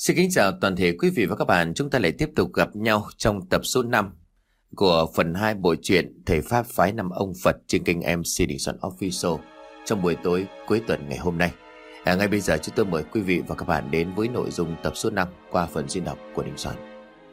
Xin kính chào toàn thể quý vị và các bạn. Chúng ta lại tiếp tục gặp nhau trong tập số 5 của phần 2 bộ truyện Thầy Pháp Phái Năm Ông Phật trên kênh MC Đình Soạn Official trong buổi tối cuối tuần ngày hôm nay. Ngay bây giờ chúng tôi mời quý vị và các bạn đến với nội dung tập số 5 qua phần diễn đọc của Đình Soạn.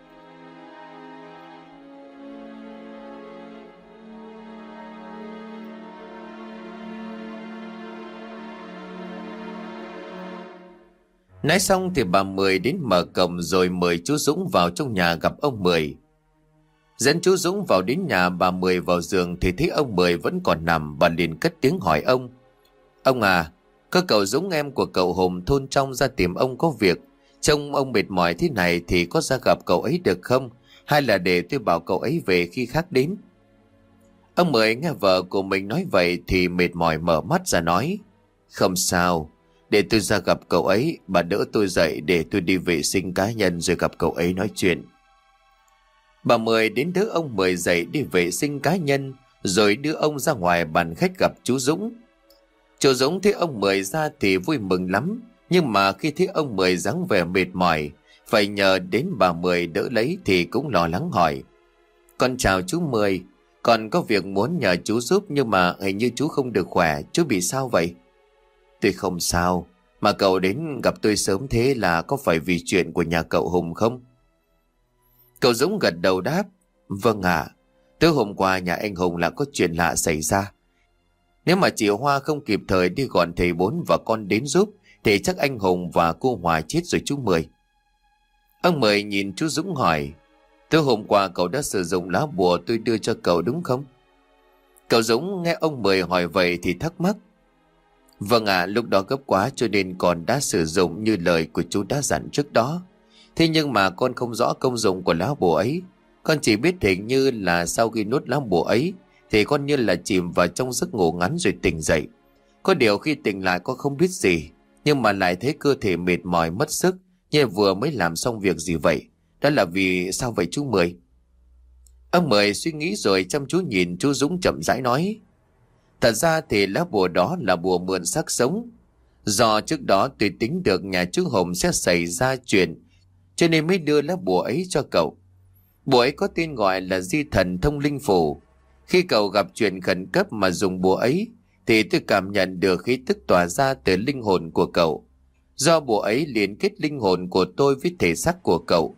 Nói xong thì bà Mười đến mở cổng rồi mời chú Dũng vào trong nhà gặp ông Mười. Dẫn chú Dũng vào đến nhà bà Mười vào giường thì thấy ông Mười vẫn còn nằm. Bà liền cất tiếng hỏi ông: "Ông à, có cậu Dũng em của cậu Hùng thôn trong ra tìm ông có việc. Trông ông mệt mỏi thế này thì có ra gặp cậu ấy được không? Hay là để tôi bảo cậu ấy về khi khác đến?" Ông Mười nghe vợ của mình nói vậy thì mệt mỏi mở mắt ra nói: "Không sao, để tôi ra gặp cậu ấy, bà đỡ tôi dậy để tôi đi vệ sinh cá nhân rồi gặp cậu ấy nói chuyện." Bà Mười đến đỡ ông Mười dậy đi vệ sinh cá nhân rồi đưa ông ra ngoài bàn khách gặp chú Dũng. Chú Dũng thấy ông Mười ra thì vui mừng lắm, nhưng mà khi thấy ông Mười dáng vẻ mệt mỏi, phải nhờ đến bà Mười đỡ lấy thì cũng lo lắng hỏi: "Con chào chú Mười, con có việc muốn nhờ chú giúp nhưng mà hình như chú không được khỏe, chú bị sao vậy?" "Tôi không sao, mà cậu đến gặp tôi sớm thế là có phải vì chuyện của nhà cậu Hùng không?" Cậu Dũng gật đầu đáp: "Vâng ạ, tối hôm qua nhà anh Hùng là có chuyện lạ xảy ra. Nếu mà chị Hoa không kịp thời đi gọi thầy Bốn và con đến giúp thì chắc anh Hùng và cô Hòa chết rồi chú Mười." Ông Mười nhìn chú Dũng hỏi: "Tối hôm qua cậu đã sử dụng lá bùa tôi đưa cho cậu đúng không?" Cậu Dũng nghe ông Mười hỏi vậy thì thắc mắc: "Vâng ạ, lúc đó gấp quá cho nên con đã sử dụng như lời của chú đã dặn trước đó. Thế nhưng mà con không rõ công dụng của lá bùa ấy. Con chỉ biết hình như là sau khi nuốt lá bùa ấy thì con như là chìm vào trong giấc ngủ ngắn rồi tỉnh dậy. Có điều khi tỉnh lại con không biết gì, nhưng mà lại thấy cơ thể mệt mỏi mất sức, như vừa mới làm xong việc gì vậy. Đó là vì sao vậy chú Mười?" Ông Mười suy nghĩ rồi chăm chú nhìn chú Dũng chậm rãi nói: "Thật ra thì lá bùa đó là bùa mượn xác sống. Do trước đó tôi tính được nhà chú Hùng sẽ xảy ra chuyện, cho nên mới đưa lá bùa ấy cho cậu. Bùa ấy có tên gọi là Di Thần Thông Linh Phù. Khi cậu gặp chuyện khẩn cấp mà dùng bùa ấy thì tôi cảm nhận được khí tức tỏa ra từ linh hồn của cậu. Do bùa ấy liên kết linh hồn của tôi với thể xác của cậu.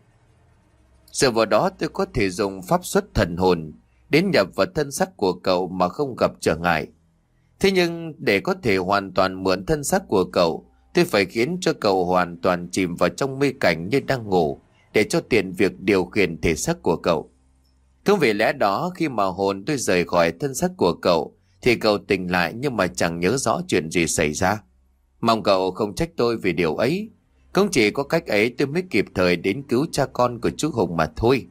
Giờ vào đó tôi có thể dùng pháp xuất thần hồn đến nhập vào thân xác của cậu mà không gặp trở ngại. Thế nhưng để có thể hoàn toàn mượn thân xác của cậu, tôi phải khiến cho cậu hoàn toàn chìm vào trong mê cảnh như đang ngủ, để cho tiện việc điều khiển thể xác của cậu. Cứ vì lẽ đó khi mà hồn tôi rời khỏi thân xác của cậu thì cậu tỉnh lại nhưng mà chẳng nhớ rõ chuyện gì xảy ra. Mong cậu không trách tôi vì điều ấy. Cũng chỉ có cách ấy tôi mới kịp thời đến cứu cha con của chú Hùng mà thôi."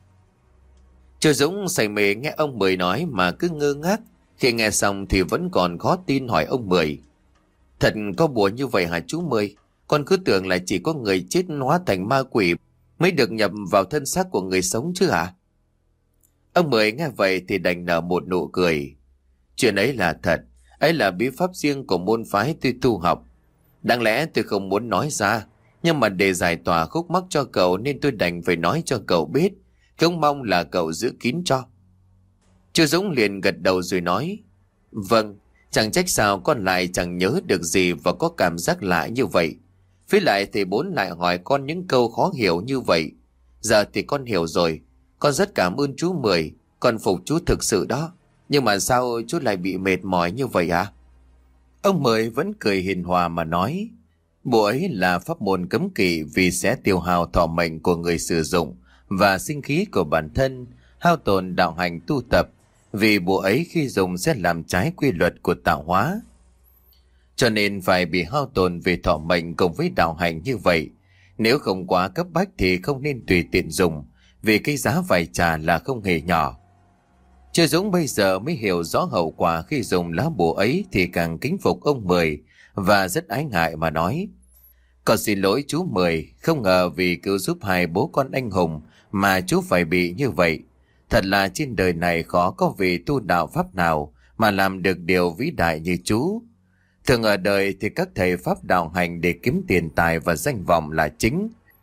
Chú Dũng say mê nghe ông Mười nói mà cứ ngơ ngác. Khi nghe xong thì vẫn còn khó tin hỏi ông Mười: "Thật có bùa như vậy hả chú Mười? Con cứ tưởng là chỉ có người chết hóa thành ma quỷ mới được nhập vào thân xác của người sống chứ hả?" Ông Mười nghe vậy thì đành nở một nụ cười: "Chuyện ấy là thật, ấy là bí pháp riêng của môn phái tôi tu học. Đáng lẽ tôi không muốn nói ra, nhưng mà để giải tỏa khúc mắc cho cậu nên tôi đành phải nói cho cậu biết, không mong là cậu giữ kín cho." Chú Dũng liền gật đầu rồi nói: "Vâng, chẳng trách sao con lại chẳng nhớ được gì và có cảm giác lạ như vậy. Với lại thầy Bốn lại hỏi con những câu khó hiểu như vậy. Giờ thì con hiểu rồi. Con rất cảm ơn chú Mười, con phục chú thực sự đó. Nhưng mà sao chú lại bị mệt mỏi như vậy à?" Ông Mười vẫn cười hiền hòa mà nói: "Bùa ấy là pháp môn cấm kỵ vì sẽ tiêu hao thọ mệnh của người sử dụng và sinh khí của bản thân, hao tổn đạo hành tu tập. Vì bùa ấy khi dùng sẽ làm trái quy luật của tạo hóa, cho nên phải bị hao tổn về thọ mệnh cùng với đạo hành như vậy. Nếu không quá cấp bách thì không nên tùy tiện dùng, vì cái giá phải trả là không hề nhỏ." Chưa Dũng bây giờ mới hiểu rõ hậu quả khi dùng lá bùa ấy thì càng kính phục ông Mười và rất ái ngại mà nói: "Con xin lỗi chú Mười, không ngờ vì cứu giúp hai bố con anh Hùng mà chú phải bị như vậy. Thật là trên đời này khó có vị tu đạo pháp nào mà làm được điều vĩ đại như chú. Thường ở đời thì các thầy pháp đạo hành để kiếm tiền tài và danh vọng là chính.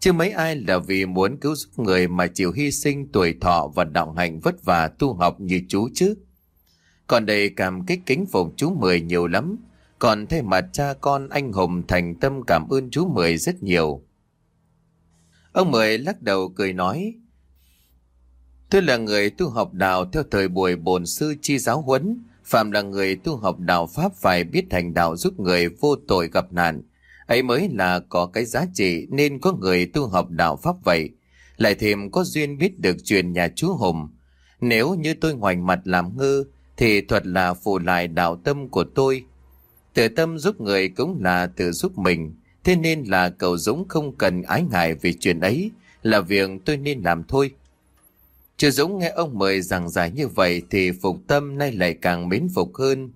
chứ mấy ai là vì muốn cứu giúp người mà chịu hy sinh tuổi thọ và đạo hạnh vất vả tu học như chú chứ. Còn đây cảm kích kính phục chú Mười nhiều lắm. Còn thay mặt cha con anh Hùng thành tâm cảm ơn chú Mười rất nhiều. Ông Mười lắc đầu cười nói: Tôi là người tu học đạo theo thời buổi bổn sư chi giáo huấn. Phạm là người tu học đạo Pháp phải biết hành đạo giúp người vô tội gặp nạn. Ấy mới là có cái giá trị nên có người tu học đạo Pháp vậy. Lại thêm có duyên biết được truyền nhà chú Hùng. Nếu như tôi ngoảnh mặt làm ngơ thì thuật là phụ lại đạo tâm của tôi. Tự tâm giúp người cũng là tự giúp mình. Thế nên là cậu Dũng không cần ái ngại vì chuyện ấy, là việc tôi nên làm thôi. Chú Dũng nghe ông Mười giảng giải như vậy thì phục tâm nay lại càng mến phục hơn.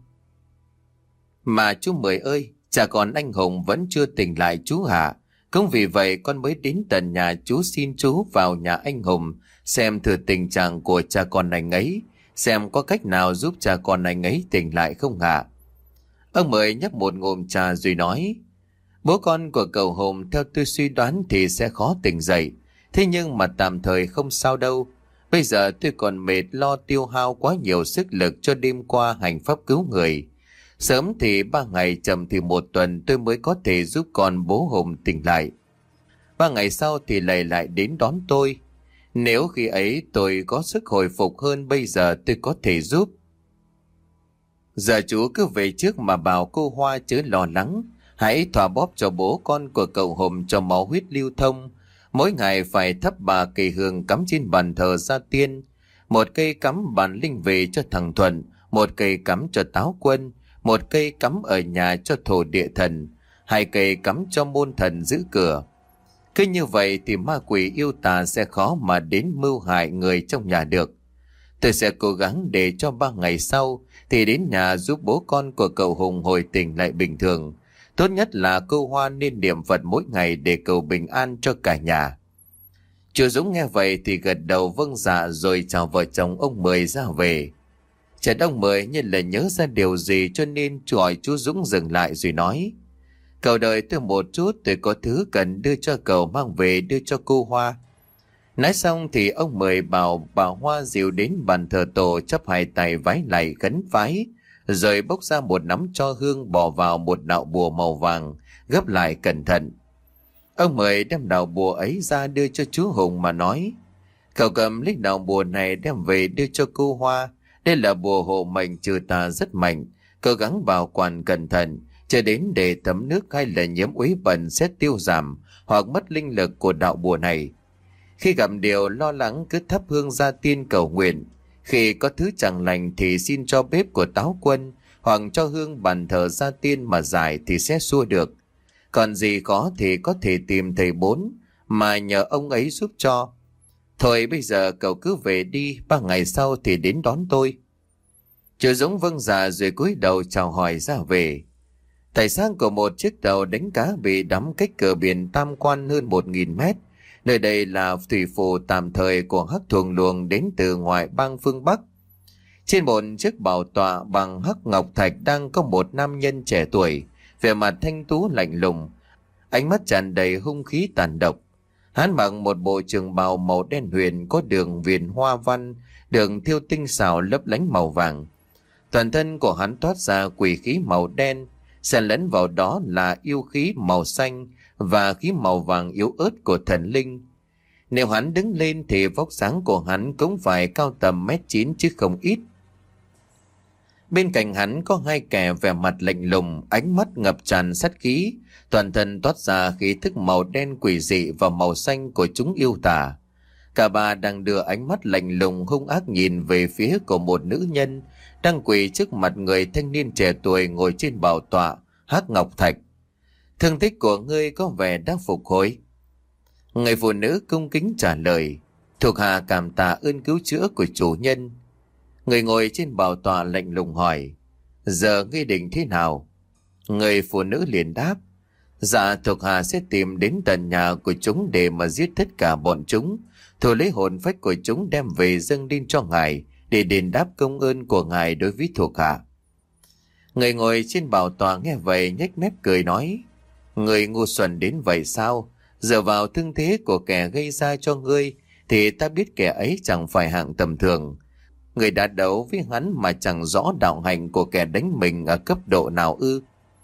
Mà chú Mười ơi, chả còn anh Hùng vẫn chưa tỉnh lại chú hả? Cũng vì vậy con mới đến tận nhà chú xin chú vào nhà anh Hùng xem thử tình trạng của cha con anh ấy, xem có cách nào giúp cha con anh ấy tỉnh lại không hả? Ông Mười nhấp một ngụm trà rồi nói: Bố con của cậu Hùng theo tôi suy đoán thì sẽ khó tỉnh dậy. Thế nhưng mà tạm thời không sao đâu. Bây giờ tôi còn mệt lo tiêu hao quá nhiều sức lực cho đêm qua hành pháp cứu người. Sớm thì 3 ngày, chậm thì 1 tuần tôi mới có thể giúp con bố Hùng tỉnh lại. 3 ngày sau thì lại đến đón tôi. Nếu khi ấy tôi có sức hồi phục hơn bây giờ tôi có thể giúp. Giờ chú cứ về trước mà bảo cô Hoa chớ lo lắng. Hãy thỏa bóp cho bố con của cậu Hùng cho máu huyết lưu thông. Mỗi ngày phải thắp 3 cây hương cắm trên bàn thờ gia tiên. 1 cây cắm bàn linh về cho thằng Thuận, 1 cây cắm cho Táo Quân, 1 cây cắm ở nhà cho thổ địa thần, 2 cây cắm cho môn thần giữ cửa. Cứ như vậy thì ma quỷ yêu tà sẽ khó mà đến mưu hại người trong nhà được. Tôi sẽ cố gắng để cho 3 ngày sau thì đến nhà giúp bố con của cậu Hùng hồi tỉnh lại bình thường. Tốt nhất là cô Hoa nên niệm Phật mỗi ngày để cầu bình an cho cả nhà. Chú Dũng nghe vậy thì gật đầu vâng dạ rồi chào vợ chồng ông Mười ra về. Chợt ông Mười như là nhớ ra điều gì cho nên gọi chú Dũng dừng lại rồi nói: Cậu đợi tôi một chút, tôi có thứ cần đưa cho cậu mang về đưa cho cô Hoa. Nói xong thì ông Mười bảo bà Hoa dìu đến bàn thờ tổ, chắp 2 tay vái lại khấn vái, rồi bốc ra một nắm tro hương bỏ vào một đạo bùa màu vàng, gấp lại cẩn thận. Ông Mười đem đạo bùa ấy ra đưa cho chú Hùng mà nói: Cậu cầm lấy đạo bùa này đem về đưa cho cô Hoa. Đây là bùa hộ mệnh trừ tà rất mạnh, cậu gắng bảo quản cẩn thận, cho đến để tấm nước hay là nhiễm uế bẩn sẽ tiêu giảm hoặc mất linh lực của đạo bùa này. Khi gặp điều lo lắng cứ thắp hương gia tiên cầu nguyện. Khi có thứ chẳng lành thì xin cho bếp của Táo Quân hoặc cho hương bàn thờ gia tiên mà giải thì sẽ xua được. Còn gì khó thì có thể tìm thầy Bốn mà nhờ ông ấy giúp cho. Thôi bây giờ cậu cứ về đi, 3 ngày sau thì đến đón tôi. Chú Dũng vâng dạ rồi cúi đầu chào hỏi ra về. Tài xác của một chiếc tàu đánh cá bị đắm cách cửa biển Tam Quan hơn 1.000 mét. Nơi đây là thủy phủ tạm thời của hắc thuồng luồng đến từ ngoại bang phương Bắc. Trên một chiếc bảo tọa bằng hắc ngọc thạch đang có một nam nhân trẻ tuổi, vẻ mặt thanh tú lạnh lùng, ánh mắt tràn đầy hung khí tàn độc. Hắn mặc một bộ trường bào màu đen huyền có đường viền hoa văn, đường thêu tinh xảo lấp lánh màu vàng. Toàn thân của hắn toát ra quỷ khí màu đen, xen lẫn vào đó là yêu khí màu xanh và khí màu vàng yếu ớt của thần linh. Nếu hắn đứng lên thì vóc dáng của hắn cũng phải cao tầm 1m9 chứ không ít. Bên cạnh hắn có 2 kẻ vẻ mặt lạnh lùng, ánh mắt ngập tràn sát khí, toàn thân toát ra khí thức màu đen quỷ dị và màu xanh của chúng yêu tà. Cả ba đang đưa ánh mắt lạnh lùng hung ác nhìn về phía của một nữ nhân đang quỳ trước mặt người thanh niên trẻ tuổi ngồi trên bảo tọa hắc ngọc thạch. Thương tích của ngươi có vẻ đang phục hồi. Người phụ nữ cung kính trả lời: Thuộc hạ cảm tạ ơn cứu chữa của chủ nhân. Người ngồi trên bảo tọa lạnh lùng hỏi: Giờ ngươi định thế nào? Người phụ nữ liền đáp: Dạ, thuộc hạ sẽ tìm đến tận nhà của chúng để mà giết tất cả bọn chúng, thu lấy hồn phách của chúng đem về dâng lên cho ngài để đền đáp công ơn của ngài đối với thuộc hạ. Người ngồi trên bảo tọa nghe vậy nhếch mép cười nói: Người ngu xuẩn đến vậy sao? Dựa vào thương thế của kẻ gây ra cho ngươi thì ta biết kẻ ấy chẳng phải hạng tầm thường. Người đã đấu với hắn mà chẳng rõ đạo hạnh của kẻ đánh mình ở cấp độ nào ư?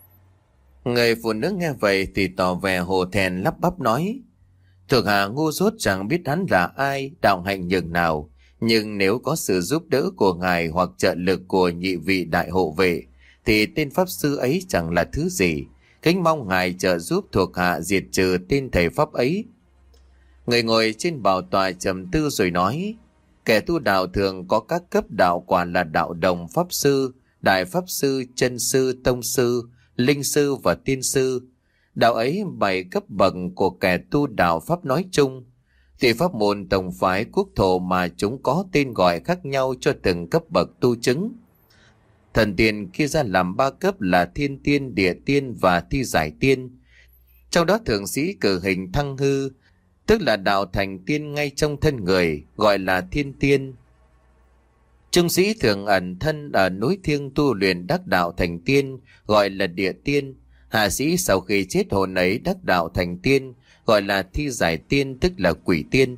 Người phụ nữ nghe vậy thì tỏ vẻ hổ thẹn lắp bắp nói: Thuộc hạ ngu dốt chẳng biết hắn là ai, đạo hạnh nhường nào. Nhưng nếu có sự giúp đỡ của ngài hoặc trợ lực của nhị vị đại hộ vệ, thì tên pháp sư ấy chẳng là thứ gì. Kính mong ngài trợ giúp thuộc hạ diệt trừ tên thầy pháp ấy. Người ngồi trên bảo tọa trầm tư rồi nói: Kẻ tu đạo thường có các cấp đạo quả là đạo đồng, pháp sư, đại pháp sư, chân sư, tông sư, linh sư và tiên sư. Đạo ấy 7 cấp bậc của kẻ tu đạo pháp nói chung. Thì pháp môn tổng phái quốc thổ mà chúng có tên gọi khác nhau cho từng cấp bậc tu chứng. Thần tiên kia ra làm 3 cấp là thiên tiên, địa tiên và thi giải tiên. Trong đó thượng sĩ cử hình thăng hư, tức là đạo thành tiên ngay trong thân người, gọi là thiên tiên. Trung sĩ thường ẩn thân ở núi thiêng tu luyện đắc đạo thành tiên, gọi là địa tiên. Hạ sĩ sau khi chết hồn ấy đắc đạo thành tiên, gọi là thi giải tiên, tức là quỷ tiên.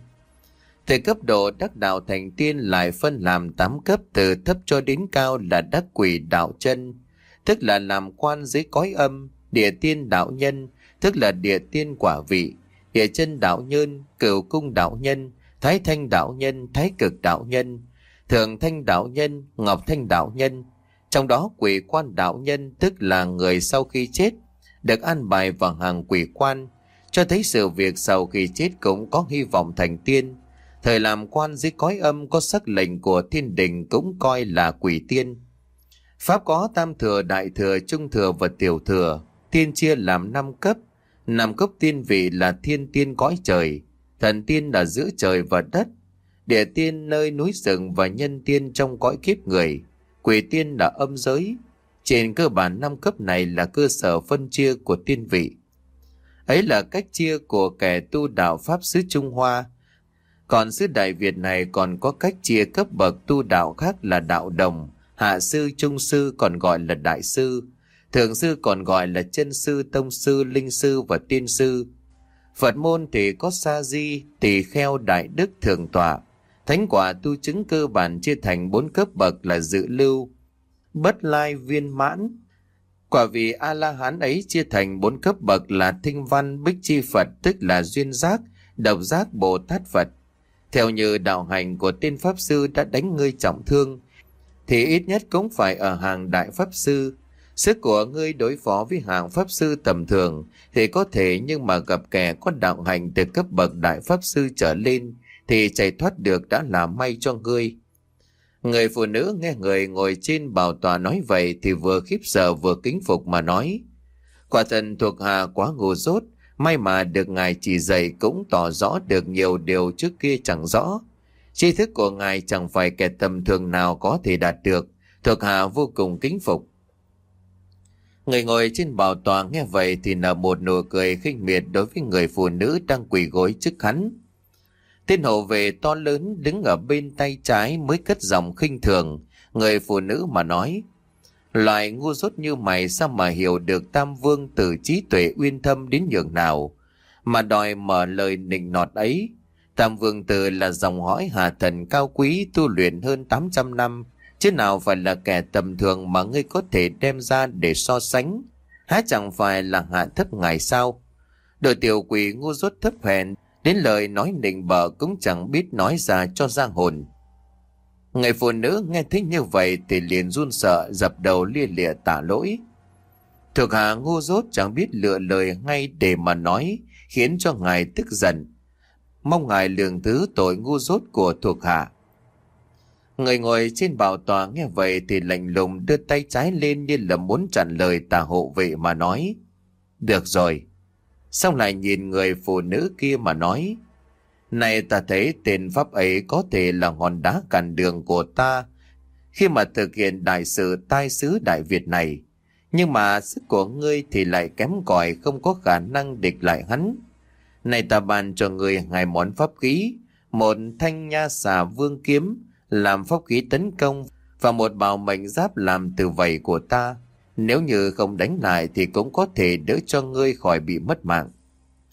Từ cấp độ đắc đạo thành tiên lại phân làm 8 cấp, từ thấp cho đến cao là đắc quỷ đạo chân, tức là làm quan dưới cõi âm, địa tiên đạo nhân, tức là địa tiên quả vị, địa chân đạo nhân, cửu cung đạo nhân, thái thanh đạo nhân, thái cực đạo nhân, thường thanh đạo nhân, ngọc thanh đạo nhân. Trong đó quỷ quan đạo nhân tức là người sau khi chết được an bài vào hàng quỷ quan, cho thấy sự việc sau khi chết cũng có hy vọng thành tiên. Thời làm quan dưới cõi âm có sắc lệnh của thiên đình cũng coi là quỷ tiên. Pháp có tam thừa, đại thừa, trung thừa và tiểu thừa. Tiên chia làm 5 cấp. 5 cấp tiên vị là thiên tiên cõi trời, thần tiên ở giữa trời và đất, địa tiên nơi núi rừng và nhân tiên trong cõi kiếp người, quỷ tiên là âm giới. Trên cơ bản 5 cấp này là cơ sở phân chia của tiên vị. Ấy là cách chia của kẻ tu đạo Pháp xứ Trung Hoa. Còn xứ Đại Việt này còn có cách chia cấp bậc tu đạo khác là đạo đồng, hạ sư, trung sư còn gọi là đại sư, thượng sư còn gọi là chân sư, tông sư, linh sư và tiên sư. Phật môn thì có sa di, tỳ kheo, đại đức, thượng tọa. Thánh quả tu chứng cơ bản chia thành 4 cấp bậc là dự lưu, bất lai, viên mãn. Quả vị A-la-hán ấy chia thành 4 cấp bậc là thinh văn, bích chi Phật, tức là duyên giác, độc giác, Bồ Tát Phật. Theo như đạo hành của tên Pháp Sư đã đánh ngươi trọng thương, thì ít nhất cũng phải ở hàng đại Pháp Sư. Sức của ngươi đối phó với hàng Pháp Sư tầm thường thì có thể, nhưng mà gặp kẻ có đạo hành từ cấp bậc đại Pháp Sư trở lên thì chạy thoát được đã là may cho ngươi. Người phụ nữ nghe người ngồi trên bảo tọa nói vậy thì vừa khiếp sợ vừa kính phục mà nói: Quả thần thuộc hạ quá ngu dốt, may mà được ngài chỉ dạy cũng tỏ rõ được nhiều điều trước kia chẳng rõ. Tri thức của ngài chẳng phải kẻ tầm thường nào có thể đạt được, thuộc hạ vô cùng kính phục. Người ngồi trên bảo tọa nghe vậy thì nở một nụ cười khinh miệt đối với người phụ nữ đang quỳ gối trước hắn. Tên hộ vệ to lớn đứng ở bên tay trái mới cất giọng khinh thường người phụ nữ mà nói: Loại ngu dốt như mày sao mà hiểu được Tam Vương từ trí tuệ uyên thâm đến nhường nào mà đòi mở lời nịnh nọt ấy. Tam Vương Tử là dòng dõi hà thần cao quý tu luyện hơn 800 năm, chứ nào phải là kẻ tầm thường mà ngươi có thể đem ra để so sánh. Há chẳng phải là hạ thấp ngài sao? Đồ tiểu quỷ ngu dốt thấp hèn, đến lời nói nịnh bợ cũng chẳng biết nói ra cho ra hồn. Người phụ nữ nghe thấy như vậy thì liền run sợ, dập đầu lia lịa tạ lỗi. Thuộc hạ ngu dốt chẳng biết lựa lời ngay để mà nói, khiến cho ngài tức giận. Mong ngài lượng thứ tội ngu dốt của thuộc hạ. Người ngồi trên bảo tọa nghe vậy thì lạnh lùng đưa tay trái lên như là muốn chặn lời tà hộ vệ mà nói: Được rồi. Xong lại nhìn người phụ nữ kia mà nói: Này ta thấy tên pháp ấy có thể là hòn đá cản đường của ta khi mà thực hiện đại sự tai xứ Đại Việt này. Nhưng mà sức của ngươi thì lại kém cỏi, không có khả năng địch lại hắn. Này ta ban cho ngươi 2 món pháp khí, một thanh nha xà vương kiếm làm pháp khí tấn công và một bào mệnh giáp làm từ vảy của ta. Nếu như không đánh lại thì cũng có thể đỡ cho ngươi khỏi bị mất mạng.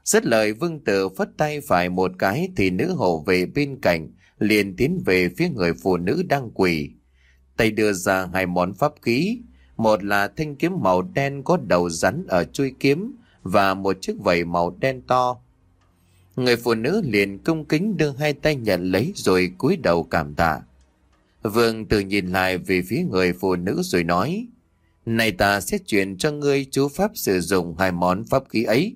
Dứt lời Vương Tử phất tay phải một cái thì nữ hộ vệ bên cạnh liền tiến về phía người phụ nữ đang quỳ. Tay đưa ra hai món pháp khí, một là thanh kiếm màu đen có đầu rắn ở chuôi kiếm và một chiếc vẩy màu đen to. Người phụ nữ liền cung kính đưa hai tay nhận lấy rồi cúi đầu cảm tạ. Vương Tử nhìn lại về phía người phụ nữ rồi nói: "Này ta sẽ chuyển cho ngươi chú pháp sử dụng hai món pháp khí ấy."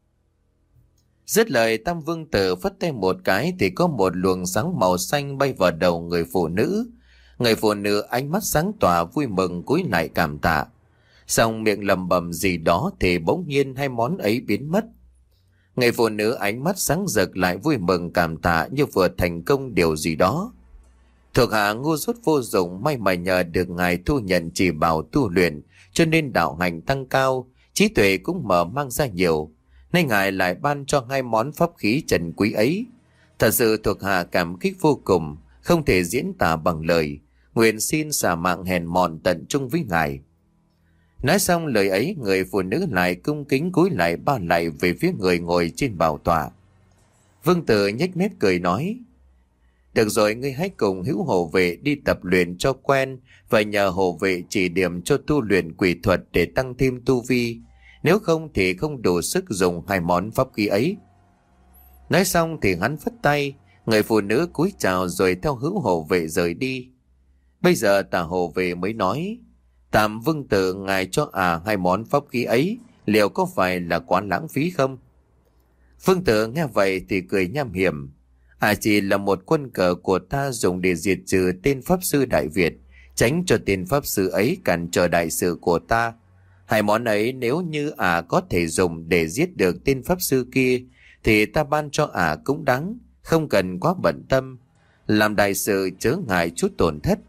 Dứt lời Tam Vương Tử phất tay một cái thì có một luồng sáng màu xanh bay vào đầu người phụ nữ. Người phụ nữ ánh mắt sáng tỏa vui mừng cúi lại cảm tạ. Xong miệng lẩm bẩm gì đó thì bỗng nhiên hai món ấy biến mất. Người phụ nữ ánh mắt sáng rực lại vui mừng cảm tạ như vừa thành công điều gì đó. Thuộc hạ ngu dốt vô dụng, may mà nhờ được ngài thu nhận chỉ bảo tu luyện, cho nên đạo hành tăng cao, trí tuệ cũng mở mang ra nhiều, nên ngài lại ban cho hai món pháp khí trần quý ấy. Thật sự thuộc hạ cảm kích vô cùng, không thể diễn tả bằng lời. Nguyện xin xả mạng hèn mọn tận trung với ngài. Nói xong lời ấy, người phụ nữ lại cung kính cúi lại ba lạy về phía người ngồi trên bảo tọa. Vương Tử nhếch mép cười nói: "Được rồi, ngươi hãy cùng hữu hộ vệ đi tập luyện cho quen và nhờ hộ vệ chỉ điểm cho tu luyện quỷ thuật để tăng thêm tu vi. Nếu không thì không đủ sức dùng hai món pháp khí ấy." Nói xong thì hắn phất tay, người phụ nữ cúi chào rồi theo hữu hộ vệ rời đi. Bây giờ tả hộ vệ mới nói: "Tạm Vương Tử ngài cho hai món pháp khí ấy, liệu có phải là quá lãng phí không?" Vương Tử nghe vậy thì cười nham hiểm: "Chỉ là một quân cờ của ta dùng để diệt trừ tên pháp sư Đại Việt, tránh cho tên pháp sư ấy cản trở đại sự của ta. Hai món ấy nếu như có thể dùng để giết được tên pháp sư kia thì ta ban cho cũng đáng, không cần quá bận tâm, làm đại sự chớ ngại chút tổn thất."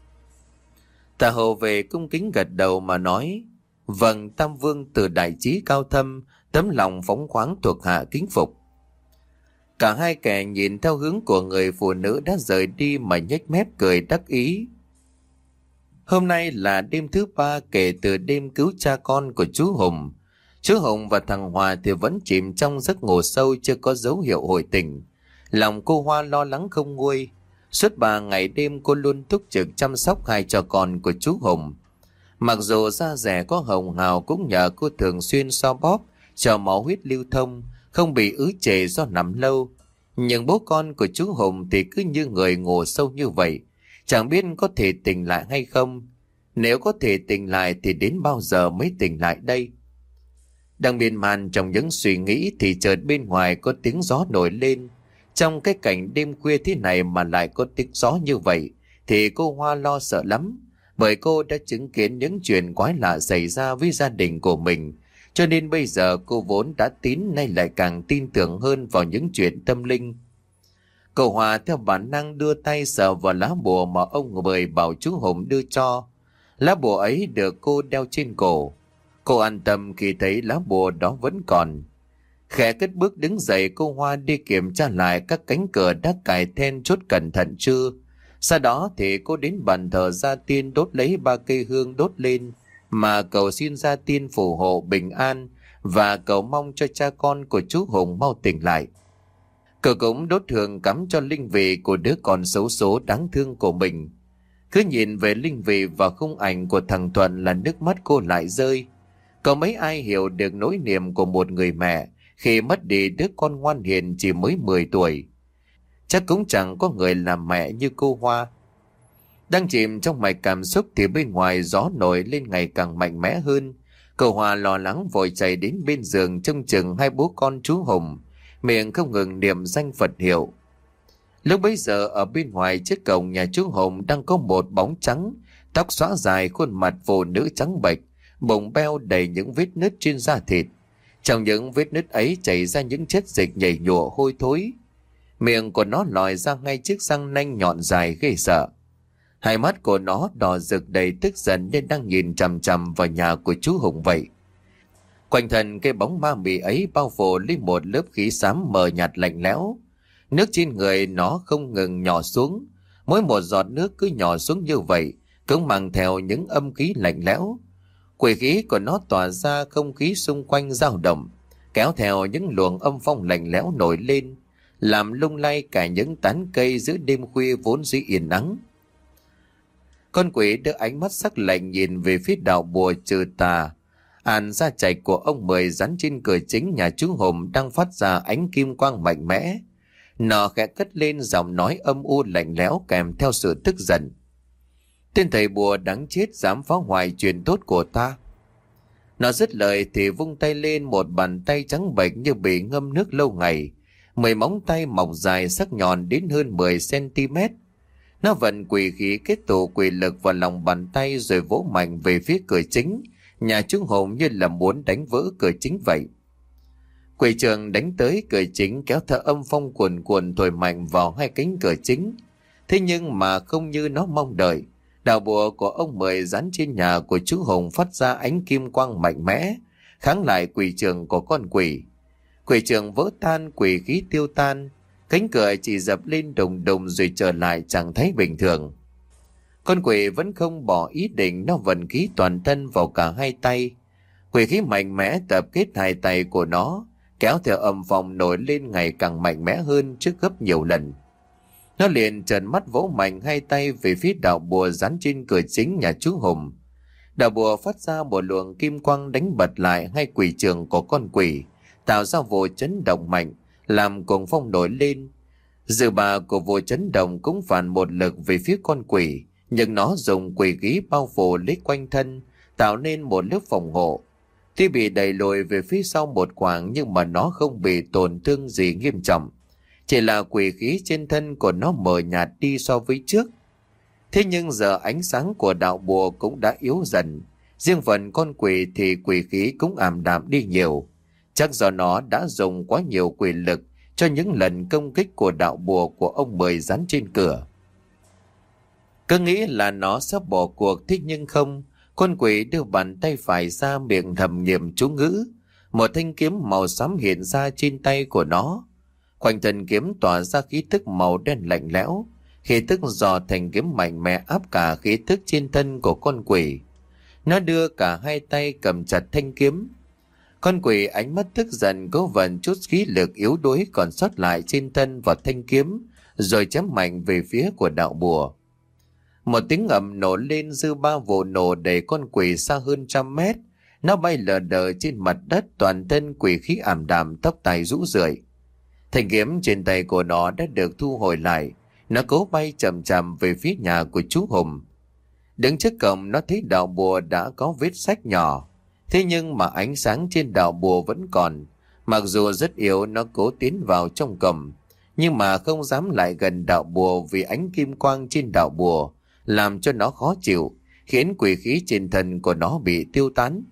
Tả hộ vệ cung kính gật đầu mà nói: "Vâng, Tam Vương Tử đại trí cao thâm, tấm lòng phóng khoáng thuộc hạ kính phục." Cả hai kẻ nhìn theo hướng của người phụ nữ đã rời đi mà nhếch mép cười đắc ý. Hôm nay là đêm thứ 3 kể từ đêm cứu cha con của chú Hùng. Chú Hùng và thằng Hòa thì vẫn chìm trong giấc ngủ sâu chưa có dấu hiệu hồi tỉnh. Lòng cô Hoa lo lắng không nguôi. Suốt 3 ngày đêm cô luôn túc trực chăm sóc hai cho con của chú Hùng. Mặc dù da dẻ có hồng hào cũng nhờ cô thường xuyên xoa bóp cho máu huyết lưu thông, không bị ứ trệ do nằm lâu. Nhưng bố con của chú Hùng thì cứ như người ngủ sâu như vậy, chẳng biết có thể tỉnh lại hay không. Nếu có thể tỉnh lại thì đến bao giờ mới tỉnh lại đây? Đang miên man trong những suy nghĩ thì chợt bên ngoài có tiếng gió nổi lên. Trong cái cảnh đêm khuya thế này mà lại có tiếng gió như vậy thì cô Hoa lo sợ lắm, bởi cô đã chứng kiến những chuyện quái lạ xảy ra với gia đình của mình, cho nên bây giờ cô vốn đã tín nay lại càng tin tưởng hơn vào những chuyện tâm linh. Cô Hoa theo bản năng đưa tay sờ vào lá bùa mà ông Mười bảo chú Hùng đưa cho. Lá bùa ấy được cô đeo trên cổ. Cô an tâm khi thấy lá bùa đó vẫn còn. Khẽ cất bước đứng dậy, cô Hoa đi kiểm tra lại các cánh cửa đã cài then chốt cẩn thận chưa. Sau đó thì cô đến bàn thờ gia tiên đốt lấy 3 cây hương đốt lên mà cầu xin gia tiên phù hộ bình an và cầu mong cho cha con của chú Hùng mau tỉnh lại. Cô cũng đốt hương cắm cho linh vị của đứa con xấu số đáng thương của mình. Cứ nhìn về linh vị và khung ảnh của thằng Thuận là nước mắt cô lại rơi. Có mấy ai hiểu được nỗi niềm của một người mẹ khi mất đi đứa con ngoan hiền chỉ mới 10 tuổi. Chắc cũng chẳng có người làm mẹ như cô Hoa. Đang chìm trong mạch cảm xúc thì bên ngoài gió nổi lên ngày càng mạnh mẽ hơn. Cô Hoa lo lắng vội chạy đến bên giường trông chừng hai bố con chú Hùng, miệng không ngừng niệm danh Phật hiệu. Lúc bấy giờ ở bên ngoài trước cổng nhà chú Hùng đang có một bóng trắng, tóc xõa dài, khuôn mặt phụ nữ trắng bệch, bụng beo đầy những vết nứt trên da thịt. Trong những vết nứt ấy chảy ra những chất dịch nhầy nhụa hôi thối. Miệng của nó lòi ra ngay chiếc răng nanh nhọn dài ghê sợ. Hai mắt của nó đỏ rực đầy tức giận nên đang nhìn chằm chằm vào nhà của chú Hùng vậy. Quanh thân cái bóng ma mị ấy bao phủ lên một lớp khí xám mờ nhạt lạnh lẽo. Nước trên người nó không ngừng nhỏ xuống. Mỗi một giọt nước cứ nhỏ xuống như vậy, cũng mang theo những âm khí lạnh lẽo. Quỷ khí của nó tỏa ra, không khí xung quanh dao động. kéo theo những luồng âm phong lạnh lẽo nổi lên, làm lung lay cả những tán cây giữa đêm khuya vốn dĩ yên ắng. Con quỷ đưa ánh mắt sắc lạnh nhìn về phía đạo bùa trừ tà. Àn da chạch của ông Mười dán trên cửa chính nhà chú Hùng đang phát ra ánh kim quang mạnh mẽ. Nó khẽ cất lên giọng nói âm u lạnh lẽo kèm theo sự tức giận. Tên thầy bùa đáng chết dám phá hoại chuyện tốt của ta. Nó dứt lời thì vung tay lên, một bàn tay trắng bệch như bị ngâm nước lâu ngày. 10 móng tay mọc dài sắc nhọn đến hơn 10 cm. Nó vận quỷ khí kết tụ quỷ lực vào lòng bàn tay rồi vỗ mạnh về phía cửa chính nhà chú Hùng như là muốn đánh vỡ cửa chính vậy. Quỷ trường đánh tới cửa chính kéo theo âm phong cuồn cuộn thổi mạnh vào hai cánh cửa chính. Thế nhưng mà không như nó mong đợi, đạo bùa của ông Mười dán trên nhà của chú Hùng phát ra ánh kim quang mạnh mẽ, kháng lại quỷ trường của con quỷ. Quỷ trường vỡ tan, quỷ khí tiêu tan, cánh cửa chỉ dập lên đùng đùng rồi trở lại trạng thái bình thường. Con quỷ vẫn không bỏ ý định, nó vận khí toàn thân vào cả hai tay. Quỷ khí mạnh mẽ tập kết hai tay của nó, kéo theo âm phong nổi lên ngày càng mạnh mẽ hơn trước gấp nhiều lần. Nó liền trợn mắt vỗ mạnh hai tay về phía đạo bùa dán trên cửa chính nhà chú Hùng. Đạo bùa phát ra một luồng kim quang đánh bật lại hai quỷ trường của con quỷ, tạo ra vụ chấn động mạnh, làm cuồng phong nổi lên. Dự bà của vụ chấn động cũng phản một lực về phía con quỷ, nhưng nó dùng quỷ khí bao phủ lấy quanh thân, tạo nên một lớp phòng hộ. Tuy bị đẩy lùi về phía sau một quãng nhưng mà nó không bị tổn thương gì nghiêm trọng. Chỉ là quỷ khí trên thân của nó mờ nhạt đi so với trước. Thế nhưng giờ ánh sáng của đạo bùa cũng đã yếu dần. Riêng phần con quỷ thì quỷ khí cũng ảm đạm đi nhiều. Chắc do nó đã dùng quá nhiều quỷ lực cho những lần công kích của đạo bùa của ông Mười dán trên cửa. Cứ nghĩ là nó sắp bỏ cuộc, thế nhưng không. Con quỷ đưa bàn tay phải ra, miệng thầm niệm chú ngữ. Một thanh kiếm màu xám hiện ra trên tay của nó. Quanh thân kiếm tỏa ra khí tức màu đen lạnh lẽo. Khí tức dò thành kiếm mạnh mẽ áp cả khí tức trên thân của con quỷ. Nó đưa cả hai tay cầm chặt thanh kiếm. Con quỷ ánh mắt tức giận cố vận chút khí lực yếu đuối còn sót lại trên thân vào thanh kiếm, rồi chém mạnh về phía của đạo bùa. Một tiếng ầm nổ lên, dư ba vụ nổ đẩy con quỷ xa hơn 100 mét. Nó bay lờ đờ trên mặt đất, toàn thân quỷ khí ảm đạm, tóc tai rũ rượi. Thanh kiếm trên tay của nó đã được thu hồi lại. Nó cố bay chậm chậm về phía nhà của chú Hùng. Đứng trước cổng, nó thấy đạo bùa đã có vết rách nhỏ. Thế nhưng mà ánh sáng trên đạo bùa vẫn còn. Mặc dù rất yếu, nó cố tiến vào trong cổng, nhưng mà không dám lại gần đạo bùa vì ánh kim quang trên đạo bùa làm cho nó khó chịu, khiến quỷ khí trên thân của nó bị tiêu tán.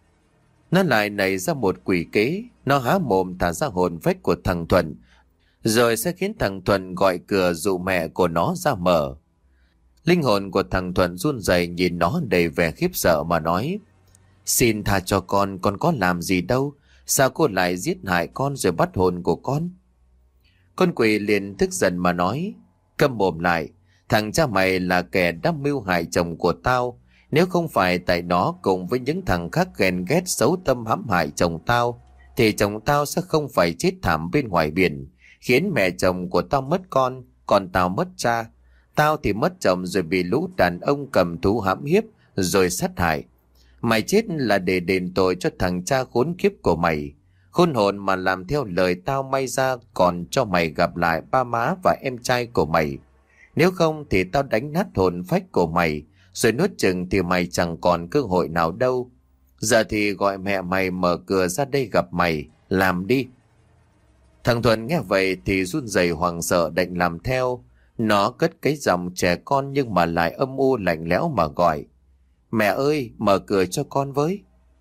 Nó lại nảy ra một quỷ kế. Nó há mồm thả ra hồn phách của thằng Thuận, rồi sẽ khiến thằng Thuận gọi cửa dụ mẹ của nó ra mở. Linh hồn của thằng Thuận run rẩy nhìn nó đầy vẻ khiếp sợ mà nói: "Xin tha cho con có làm gì đâu. Sao cô lại giết hại con rồi bắt hồn của con?" Con quỷ liền tức giận mà nói: "Câm mồm lại. Thằng cha mày là kẻ đã mưu hại chồng của tao. Nếu không phải tại nó cùng với những thằng khác ghen ghét xấu tâm hãm hại chồng tao, thì chồng tao sẽ không phải chết thảm bên ngoài biển, khiến mẹ chồng của tao mất con, còn tao mất cha. Tao thì mất chồng rồi bị lũ đàn ông cầm thú hãm hiếp rồi sát hại. Mày chết là để đền tội cho thằng cha khốn kiếp của mày. Khôn hồn mà làm theo lời tao, may ra còn cho mày gặp lại ba má và em trai của mày. Nếu không thì tao đánh nát hồn phách của mày, rồi nuốt chừng thì mày chẳng còn cơ hội nào đâu. Giờ thì gọi mẹ mày mở cửa ra đây gặp mày, làm đi." Thằng Thuận nghe vậy thì run rẩy hoảng sợ định làm theo. Nó cất cái giọng trẻ con nhưng mà lại âm u lạnh lẽo mà gọi: "Mẹ ơi, mở cửa cho con với."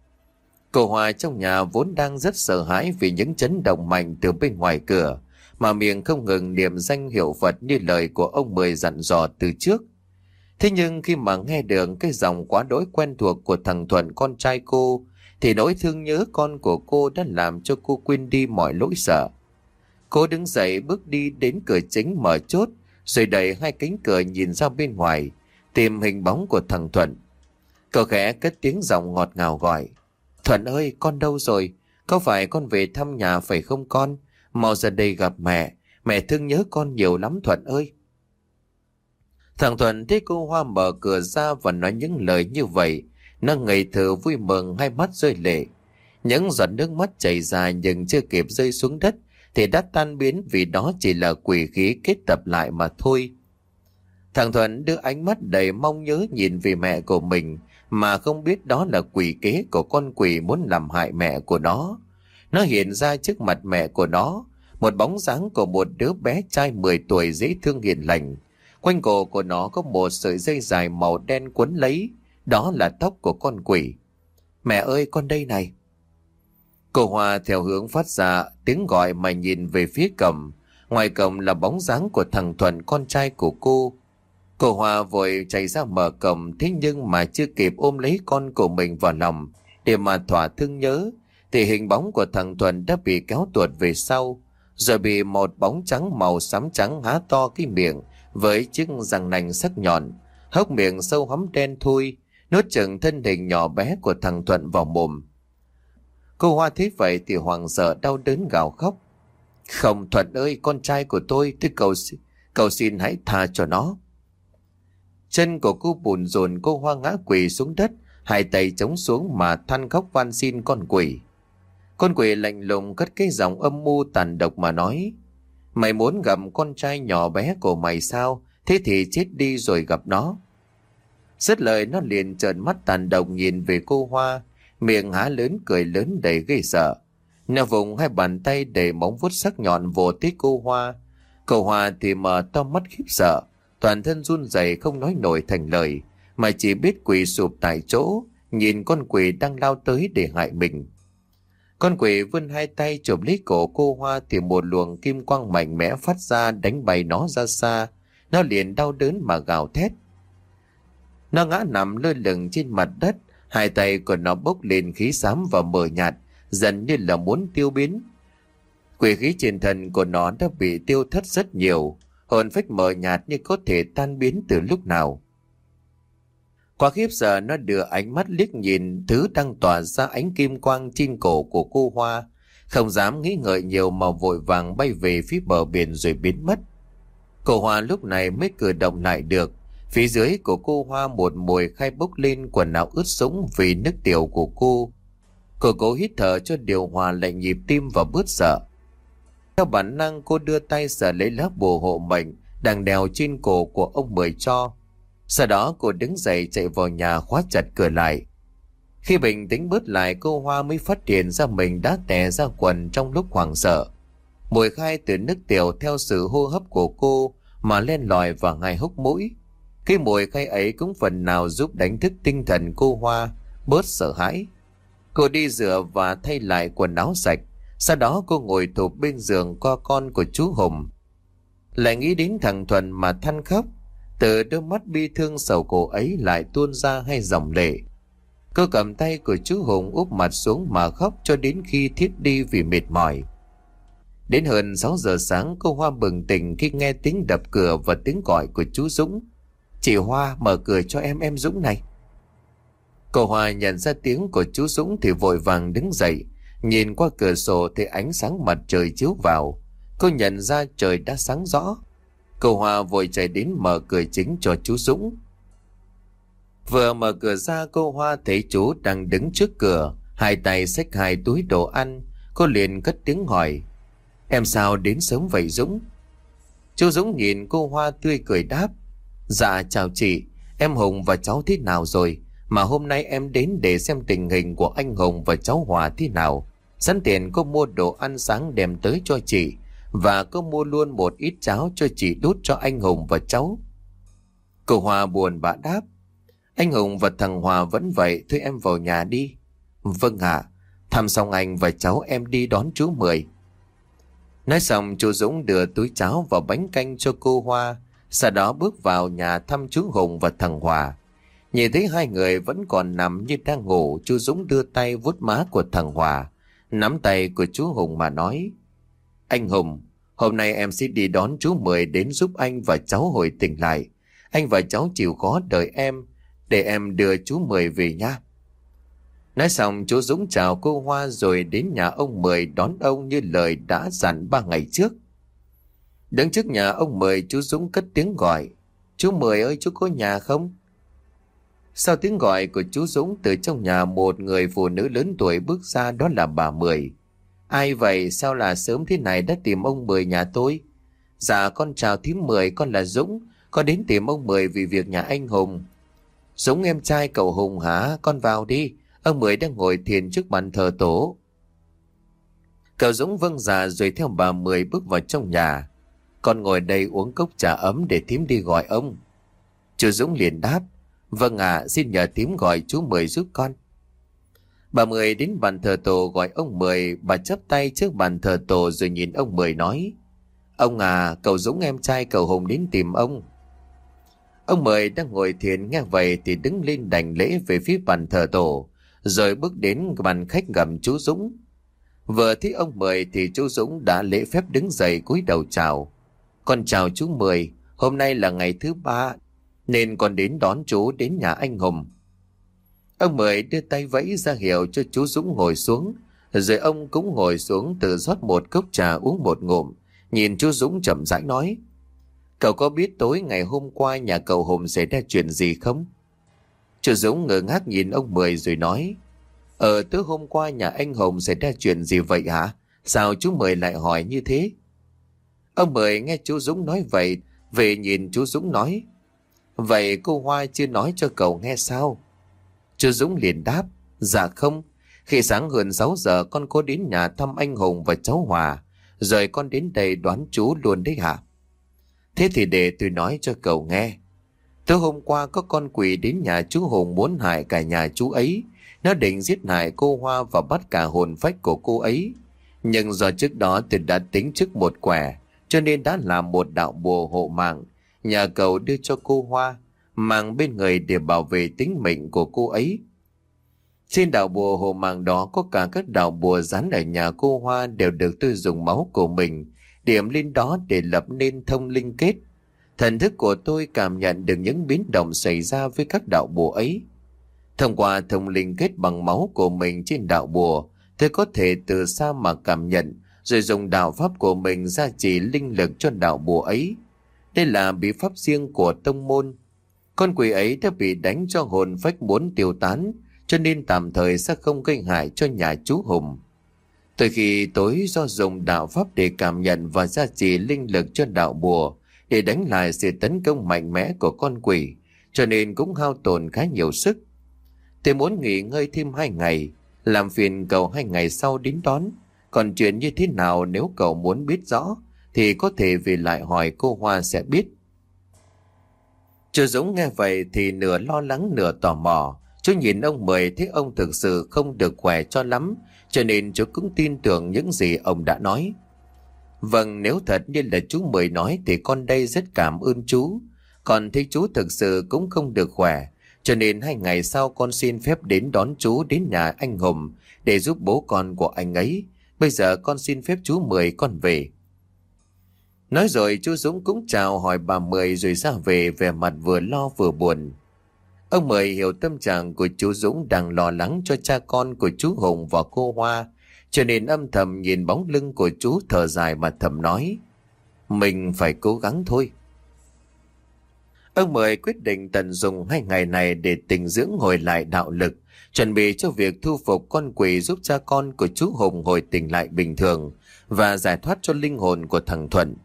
Cô Hòa trong nhà vốn đang rất sợ hãi vì những chấn động mạnh từ bên ngoài cửa, mà miệng không ngừng niệm danh hiệu Phật như lời của ông Mười dặn dò từ trước. Thế nhưng khi mà nghe được cái giọng quá đỗi quen thuộc của thằng Thuận con trai cô, thì nỗi thương nhớ con của cô đã làm cho cô quên đi mọi nỗi sợ. Cô đứng dậy bước đi đến cửa chính mở chốt, rồi đẩy hai cánh cửa nhìn ra bên ngoài, tìm hình bóng của thằng Thuận. Cậu khẽ cất tiếng giọng ngọt ngào gọi: "Thuận ơi, con đâu rồi? Có phải con về thăm nhà phải không con? Mau ra đây gặp mẹ. Mẹ thương nhớ con nhiều lắm Thuận ơi. Thằng Thuận thấy cô Hoa mở cửa ra và nói những lời như vậy. Nó ngây thơ vui mừng, hai mắt rơi lệ. Những giọt nước mắt chảy ra nhưng chưa kịp rơi xuống đất thì đã tan biến, vì đó chỉ là quỷ khí kết tập lại mà thôi. Thằng Thuận đưa ánh mắt đầy mong nhớ nhìn về mẹ của mình, mà không biết đó là quỷ kế của con quỷ muốn làm hại mẹ của nó. Nó hiện ra trước mặt mẹ của nó, một bóng dáng của một đứa bé trai 10 tuổi dễ thương hiền lành. Quanh cổ của nó có một sợi dây dài màu đen quấn lấy, đó là tóc của con quỷ. Mẹ ơi, con đây này. Cô Hoa theo hướng phát ra tiếng gọi mà nhìn về phía cổng. Ngoài cổng là bóng dáng của thằng Thuận, con trai của cô. Cô Hoa vội chạy ra mở cổng, thế nhưng mà chưa kịp ôm lấy con của mình vào lòng để mà thỏa thương nhớ, thì hình bóng của thằng Thuận đã bị kéo tuột về sau, rồi bị một bóng trắng màu xám trắng há to cái miệng với chiếc răng nanh sắc nhọn, hốc miệng sâu hắm đen thui, nuốt chửng thân hình nhỏ bé của thằng Thuận vào mồm. Cô Hoa thấy vậy thì hoảng sợ đau đớn gào khóc. Không, Thuận ơi, con trai của tôi cầu xin hãy tha cho nó. Chân của cô bùn rùn, cô Hoa ngã quỳ xuống đất, hai tay chống xuống mà than khóc van xin con quỷ. Con quỷ lạnh lùng cất cái giọng âm mưu tàn độc mà nói: Mày muốn gặp con trai nhỏ bé của mày sao? Thế thì chết đi rồi gặp nó. Dứt lời nó liền trợn mắt tàn độc nhìn về cô Hoa, miệng há lớn cười lớn đầy ghê sợ. Nó vùng hai bàn tay đầy móng vuốt sắc nhọn vồ tới cô Hoa. Cô Hoa thì mở to mắt khiếp sợ, toàn thân run rẩy không nói nổi thành lời, mà chỉ biết quỳ sụp tại chỗ, nhìn con quỷ đang lao tới để hại mình. Con quỷ vươn hai tay chụp lấy cổ cô Hoa thì một luồng kim quang mạnh mẽ phát ra đánh bay nó ra xa. Nó liền đau đớn mà gào thét. Nó ngã nằm lơ lửng trên mặt đất, hai tay của nó bốc lên khí xám và mờ nhạt, dần như là muốn tiêu biến. Quỷ khí trên thân của nó đã bị tiêu thất rất nhiều, hồn phách mờ nhạt như có thể tan biến từ lúc nào. Quá khiếp sợ, nó đưa ánh mắt liếc nhìn thứ đang tỏa ra ánh kim quang trên cổ của cô Hoa, không dám nghĩ ngợi nhiều mà vội vàng bay về phía bờ biển rồi biến mất. Cô Hoa lúc này mới cử động lại được. Phía dưới của cô Hoa một mùi khai bốc lên, quần áo ướt sũng vì nước tiểu của cô. Cô cố hít thở cho điều hòa lại nhịp tim và bớt sợ. Theo bản năng, cô đưa tay sờ lấy lá bùa hộ mệnh đang đeo trên cổ của ông Mười cho. Sau đó cô đứng dậy chạy vào nhà khóa chặt cửa lại. Khi bình tĩnh bớt lại, cô Hoa mới phát hiện ra mình đã tè ra quần trong lúc hoảng sợ. Mùi khai từ nước tiểu theo sự hô hấp của cô mà len lỏi vào hai hốc mũi. Cái mùi khai ấy cũng phần nào giúp đánh thức tinh thần cô Hoa bớt sợ hãi. Cô đi rửa và thay lại quần áo sạch. Sau đó cô ngồi thụp bên giường co con của chú Hùng. Lại nghĩ đến thằng Thuần mà than khóc. Từ đôi mắt bi thương sầu cổ ấy lại tuôn ra hai dòng lệ. Cô cầm tay của chú Hùng úp mặt xuống mà khóc cho đến khi thiếp đi vì mệt mỏi. Đến hơn 6 giờ sáng, cô Hoa bừng tỉnh khi nghe tiếng đập cửa và tiếng gọi của chú Dũng. Chị Hoa, mở cửa cho em Dũng này. Cô Hoa nhận ra tiếng của chú Dũng thì vội vàng đứng dậy. Nhìn qua cửa sổ thì ánh sáng mặt trời chiếu vào. Cô nhận ra trời đã sáng rõ. Cô Hoa vội chạy đến mở cửa chính cho chú Dũng. Vừa mở cửa ra, cô Hoa thấy chú đang đứng trước cửa, hai tay xách hai túi đồ ăn. Cô liền cất tiếng hỏi: Em sao đến sớm vậy Dũng? Chú Dũng nhìn cô Hoa tươi cười đáp: Dạ chào chị, em Hùng và cháu thế nào rồi? Mà hôm nay em đến để xem tình hình của anh Hùng và cháu Hòa thế nào. Sẵn tiện cô mua đồ ăn sáng đem tới cho chị, và cô mua luôn một ít cháo cho chị đút cho anh Hùng và cháu. Cô Hòa buồn bã đáp: Anh Hùng và thằng Hòa vẫn vậy, thôi em vào nhà đi. Vâng ạ. Thăm xong anh và cháu em đi đón chú Mười. Nói xong, chú Dũng đưa túi cháo và bánh canh cho cô Hoa, sau đó bước vào nhà thăm chú Hùng và thằng Hòa. Nhìn thấy hai người vẫn còn nằm như đang ngủ, chú Dũng đưa tay vuốt má của thằng Hòa, nắm tay của chú Hùng mà nói: Anh Hùng, hôm nay em sẽ đi đón chú Mười đến giúp anh và cháu hồi tỉnh lại. Anh và cháu chịu khó đợi em, để em đưa chú Mười về nha. Nói xong chú Dũng chào cô Hoa rồi đến nhà ông Mười đón ông như lời đã dặn 3 ngày trước. Đứng trước nhà ông Mười, chú Dũng cất tiếng gọi: "Chú Mười ơi, chú có nhà không?" Sau tiếng gọi của chú Dũng, từ trong nhà một người phụ nữ lớn tuổi bước ra, đó là bà Mười. "Ai vậy? Sao là sớm thế này đã tìm ông Mười nhà tôi?" "Dạ con chào thím Mười, con là Dũng, con đến tìm ông Mười vì việc nhà anh Hùng." "Dũng em trai cậu Hùng hả? Con vào đi, ông Mười đang ngồi thiền trước bàn thờ tổ." Cậu Dũng vâng dạ rồi theo bà Mười bước vào trong nhà. "Con ngồi đây uống cốc trà ấm để thím đi gọi ông." Chú Dũng liền đáp: "Vâng ạ, xin nhờ thím gọi chú Mười giúp con." Bà Mười đến bàn thờ tổ gọi ông Mười. Bà chắp tay trước bàn thờ tổ rồi nhìn ông Mười nói: "Ông à, cậu Dũng em trai cậu Hùng đến tìm ông." Ông Mười đang ngồi thiền nghe vậy thì đứng lên đảnh lễ về phía bàn thờ tổ, rồi bước đến bàn khách gặp chú Dũng. Vừa thấy ông Mười thì chú Dũng đã lễ phép đứng dậy cúi đầu chào: "Con chào chú Mười, hôm nay là ngày thứ 3 nên con đến đón chú đến nhà anh Hùng." Ông Mười đưa tay vẫy ra hiệu cho chú Dũng ngồi xuống, rồi ông cũng ngồi xuống tự rót một cốc trà uống một ngụm, nhìn chú Dũng chậm rãi nói: "Cậu có biết tối ngày hôm qua nhà cậu Hùng xảy ra chuyện gì không?" Chú Dũng ngơ ngác nhìn ông Mười rồi nói: Tối hôm qua nhà anh Hùng xảy ra chuyện gì vậy hả? Sao chú Mười lại hỏi như thế?" Ông Mười nghe chú Dũng nói vậy, về nhìn chú Dũng nói: "Vậy cô Hoa chưa nói cho cậu nghe sao?" Chú Dũng liền đáp: "Dạ không. Khi sáng hơn 6 giờ con có đến nhà thăm anh Hùng và cháu Hòa, rồi con đến đây đoán chú luôn đấy hả? Thế thì để tôi nói cho cậu nghe. Tối hôm qua có con quỷ đến nhà chú Hùng muốn hại cả nhà chú ấy. Nó định giết hại cô Hoa và bắt cả hồn phách của cô ấy. Nhưng do trước đó tôi đã tính trước một quẻ, cho nên đã làm một đạo bùa hộ mạng, nhà cậu đưa cho cô Hoa, mang bên người để bảo vệ tính mệnh của cô ấy. Trên đạo bùa hộ mạng đó có cả các đạo bùa dán ở nhà cô Hoa đều được tôi dùng máu của mình điểm lên đó để lập nên thông linh kết. Thần thức của tôi cảm nhận được những biến động xảy ra với các đạo bùa ấy. Thông qua thông linh kết bằng máu của mình trên đạo bùa, tôi có thể từ xa mà cảm nhận, rồi dùng đạo pháp của mình gia trì linh lực cho đạo bùa ấy. Đây là bí pháp riêng của tông môn. Con quỷ ấy đã bị đánh cho hồn phách muốn tiêu tán, cho nên tạm thời sẽ không gây hại cho nhà chú Hùng. Từ khi tối do dùng đạo pháp để cảm nhận và gia trì linh lực cho đạo bùa, để đánh lại sự tấn công mạnh mẽ của con quỷ, cho nên cũng hao tổn khá nhiều sức. Tôi muốn nghỉ ngơi thêm 2 ngày, làm phiền cậu 2 ngày sau đến đón. Còn chuyện như thế nào nếu cậu muốn biết rõ, thì có thể về lại hỏi cô Hoa sẽ biết. Chú Dũng nghe vậy thì nửa lo lắng nửa tò mò. Chú nhìn ông Mười thấy ông thực sự không được khỏe cho lắm, cho nên chú cũng tin tưởng những gì ông đã nói. Vâng, nếu thật như là chú Mười nói thì con đây rất cảm ơn chú. Còn thấy chú thực sự cũng không được khỏe, cho nên 2 ngày sau con xin phép đến đón chú đến nhà anh Hùng để giúp bố con của anh ấy. Bây giờ con xin phép chú Mười con về. Nói rồi chú Dũng cũng chào hỏi bà Mười rồi ra về, vẻ mặt vừa lo vừa buồn. Ông Mười hiểu tâm trạng của chú Dũng đang lo lắng cho cha con của chú Hùng và cô Hoa, cho nên âm thầm nhìn bóng lưng của chú thở dài mà thầm nói: mình phải cố gắng thôi. Ông Mười quyết định tận dụng 2 ngày này để tĩnh dưỡng hồi lại đạo lực, chuẩn bị cho việc thu phục con quỷ, giúp cha con của chú Hùng hồi tỉnh lại bình thường và giải thoát cho linh hồn của thằng Thuận.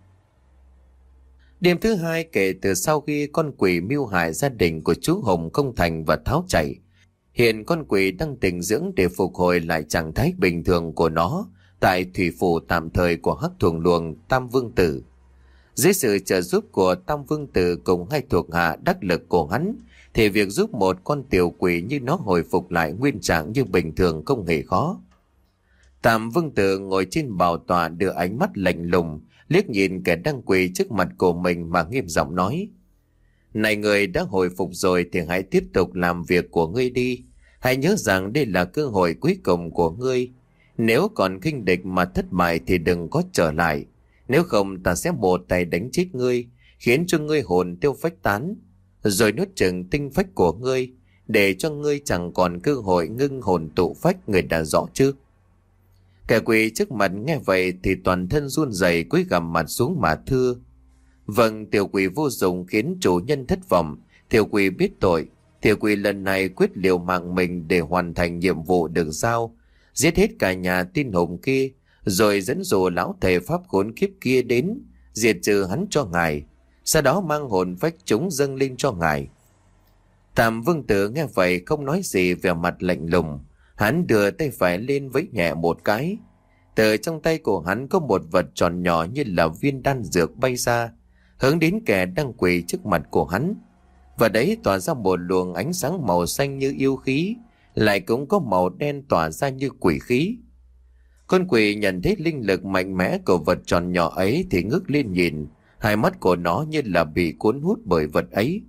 Đêm thứ 2 kể từ sau khi con quỷ mưu hại gia đình của chú Hùng không thành và tháo chạy, hiện con quỷ đang tĩnh dưỡng để phục hồi lại trạng thái bình thường của nó tại thủy phủ tạm thời của Hắc Thuồng Luồng Tam Vương Tử. Dưới sự trợ giúp của Tam Vương Tử cùng 2 thuộc hạ đắc lực của hắn, thì việc giúp một con tiểu quỷ như nó hồi phục lại nguyên trạng như bình thường không hề khó. Tam Vương Tử ngồi trên bảo tọa đưa ánh mắt lạnh lùng liếc nhìn kẻ đang quỳ trước mặt của mình mà nghiêm giọng nói: này người đã hồi phục rồi thì hãy tiếp tục làm việc của ngươi đi. Hãy nhớ rằng đây là cơ hội cuối cùng của ngươi. Nếu còn khinh địch mà thất bại thì đừng có trở lại. Nếu không ta sẽ một tay đánh chết ngươi, khiến cho ngươi hồn tiêu phách tán, rồi nuốt chửng tinh phách của ngươi, để cho ngươi chẳng còn cơ hội ngưng hồn tụ phách, người đã rõ chứ? Kẻ quỷ trước mặt nghe vậy thì toàn thân run rẩy, cúi gằm mặt xuống mà thưa: Vâng, tiểu quỷ vô dụng khiến chủ nhân thất vọng. Tiểu quỷ biết tội. Tiểu quỷ lần này quyết liều mạng mình để hoàn thành nhiệm vụ được giao, giết hết cả nhà tin hùng kia, rồi dẫn dụ lão thầy pháp khốn kiếp kia đến, diệt trừ hắn cho ngài, sau đó mang hồn phách chúng dâng lên cho ngài. Tam Vương Tử nghe vậy không nói gì, vẻ mặt lạnh lùng. Hắn đưa tay phải lên vẫy nhẹ một cái. Từ trong tay của hắn có một vật tròn nhỏ như là viên đan dược bay ra, hướng đến kẻ đang quỳ trước mặt của hắn. Và đấy tỏa ra một luồng ánh sáng màu xanh như yêu khí, lại cũng có màu đen tỏa ra như quỷ khí. Con quỷ nhận thấy linh lực mạnh mẽ của vật tròn nhỏ ấy thì ngước lên nhìn, hai mắt của nó như là bị cuốn hút bởi vật ấy.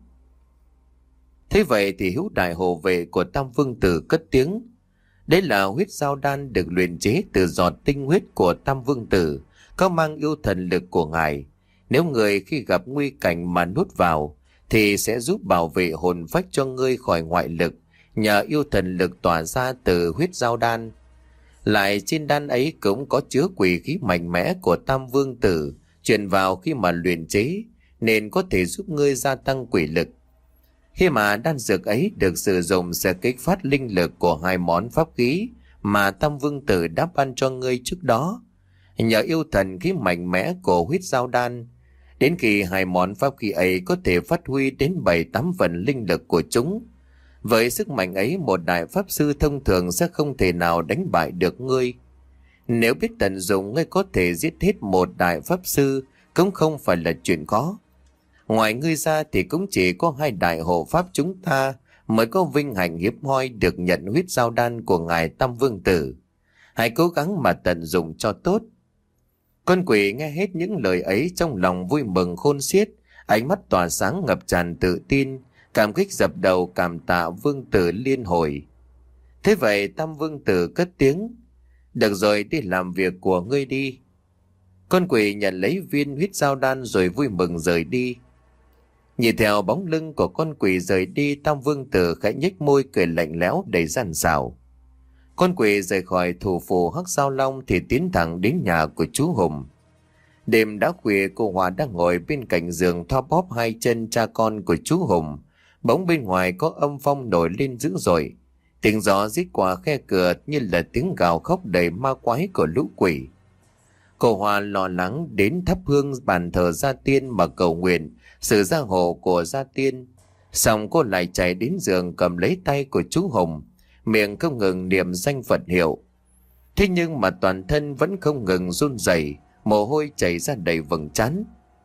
Thế vậy thì hữu đại hộ vệ của Tam Vương Tử cất tiếng: Đấy là huyết giao đan được luyện chế từ giọt tinh huyết của Tam Vương Tử, có mang yêu thần lực của ngài. Nếu người khi gặp nguy cảnh mà nuốt vào thì sẽ giúp bảo vệ hồn phách cho ngươi khỏi ngoại lực, nhờ yêu thần lực tỏa ra từ huyết giao đan. Lại trên đan ấy cũng có chứa quỷ khí mạnh mẽ của Tam Vương Tử truyền vào khi mà luyện chế, nên có thể giúp ngươi gia tăng quỷ lực. Khi mà đan dược ấy được sử dụng sẽ kích phát linh lực của hai món pháp khí mà Tam Vương Tử đã ban cho ngươi trước đó. Nhờ yêu thần khí mạnh mẽ của huyết giao đan, đến khi hai món pháp khí ấy có thể phát huy đến 7-8 phần linh lực của chúng. Với sức mạnh ấy, một đại pháp sư thông thường sẽ không thể nào đánh bại được ngươi. Nếu biết tận dụng, ngươi có thể giết hết một đại pháp sư cũng không phải là chuyện khó. Ngoài ngươi ra thì cũng chỉ có hai đại hộ pháp chúng ta mới có vinh hạnh hiếm hoi được nhận huyết giao đan của ngài Tam Vương Tử. Hãy cố gắng mà tận dụng cho tốt. Con quỷ nghe hết những lời ấy trong lòng vui mừng khôn xiết, ánh mắt tỏa sáng ngập tràn tự tin, cảm kích dập đầu cảm tạ Vương Tử liên hồi. Thế vậy Tam Vương Tử cất tiếng: Được rồi, đi làm việc của ngươi đi. Con quỷ nhận lấy viên huyết giao đan rồi vui mừng rời đi. Nhìn theo bóng lưng của con quỷ rời đi, Tam Vương Tử khẽ nhếch môi cười lạnh lẽo đầy gian xảo. Con quỷ rời khỏi thủ phủ Hắc Giao Long thì tiến thẳng đến nhà của chú Hùng. Đêm đã khuya, cô Hòa đang ngồi bên cạnh giường thoa bóp hai chân cha con của chú Hùng. Bỗng bên ngoài có âm phong nổi lên dữ dội. Tiếng gió rít qua khe cửa như là tiếng gào khóc đầy ma quái của lũ quỷ. Cô Hòa lo lắng đến thắp hương bàn thờ gia tiên mà cầu nguyện sự gia hộ của gia tiên. Xong cô lại chạy đến giường cầm lấy tay của chú Hùng, miệng không ngừng niệm danh Phật hiệu. Thế nhưng mà toàn thân vẫn không ngừng run rẩy, mồ hôi chảy ra đầy vầng trán.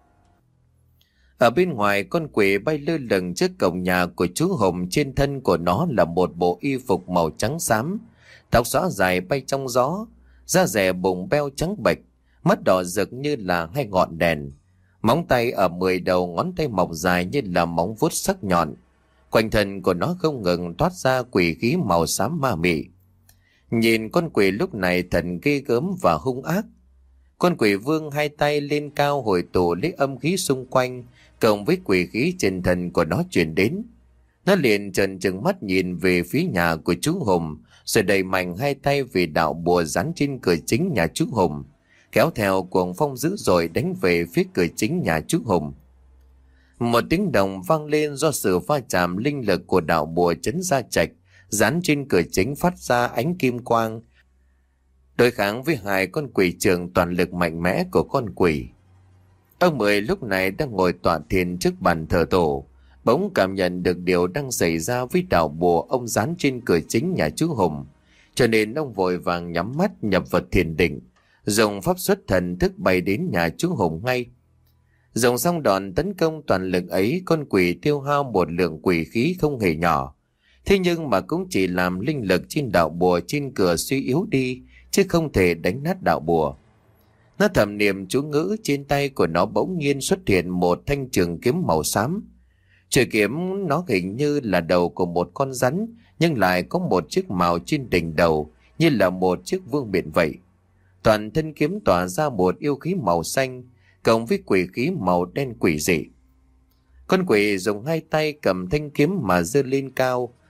Ở bên ngoài, con quỷ bay lơ lửng trước cổng nhà của chú Hùng. Trên thân của nó là một bộ y phục màu trắng xám, tóc xõa dài bay trong gió, da dẻ bụng beo trắng bệch, mắt đỏ rực như là hai ngọn đèn. Móng tay ở 10 đầu ngón tay mọc dài như là móng vuốt sắc nhọn. Quanh thân của nó không ngừng thoát ra quỷ khí màu xám ma mị. Nhìn con quỷ lúc này thật ghê gớm và hung ác. Con quỷ vương hai tay lên cao hồi tụ lấy âm khí xung quanh, cộng với quỷ khí trên thân của nó truyền đến. Nó liền trợn trừng mắt nhìn về phía nhà của chú Hùng, rồi đẩy mạnh hai tay về đạo bùa dán trên cửa chính nhà chú Hùng, kéo theo cuồng phong dữ dội đánh về phía cửa chính nhà chú Hùng. Một tiếng động vang lên do sự va chạm linh lực của đạo bùa trấn gia trạch dán trên cửa chính phát ra ánh kim quang, đối kháng với hai con quỷ trường toàn lực mạnh mẽ của con quỷ. Ông Mười lúc này đang ngồi tọa thiền trước bàn thờ tổ, bỗng cảm nhận được điều đang xảy ra với đạo bùa ông dán trên cửa chính nhà chú Hùng, cho nên ông vội vàng nhắm mắt nhập vào thiền định, dùng pháp xuất thần thức bay đến nhà chú Hùng ngay. Dùng xong đòn tấn công toàn lực ấy, con quỷ tiêu hao một lượng quỷ khí không hề nhỏ. Thế nhưng mà cũng chỉ làm linh lực trên đạo bùa trên cửa suy yếu đi, chứ không thể đánh nát đạo bùa. Nó thầm niệm chú ngữ, trên tay của nó bỗng nhiên xuất hiện một thanh trường kiếm màu xám. Chuôi kiếm nó hình như là đầu của một con rắn, nhưng lại có một chiếc mào trên đỉnh đầu như là một chiếc vương miện vậy. Toàn thân kiếm tỏa ra một yêu khí màu xanh, cộng với quỷ khí màu đen quỷ dị. Con quỷ dùng hai tay cầm thanh kiếm mà giơ lên cao,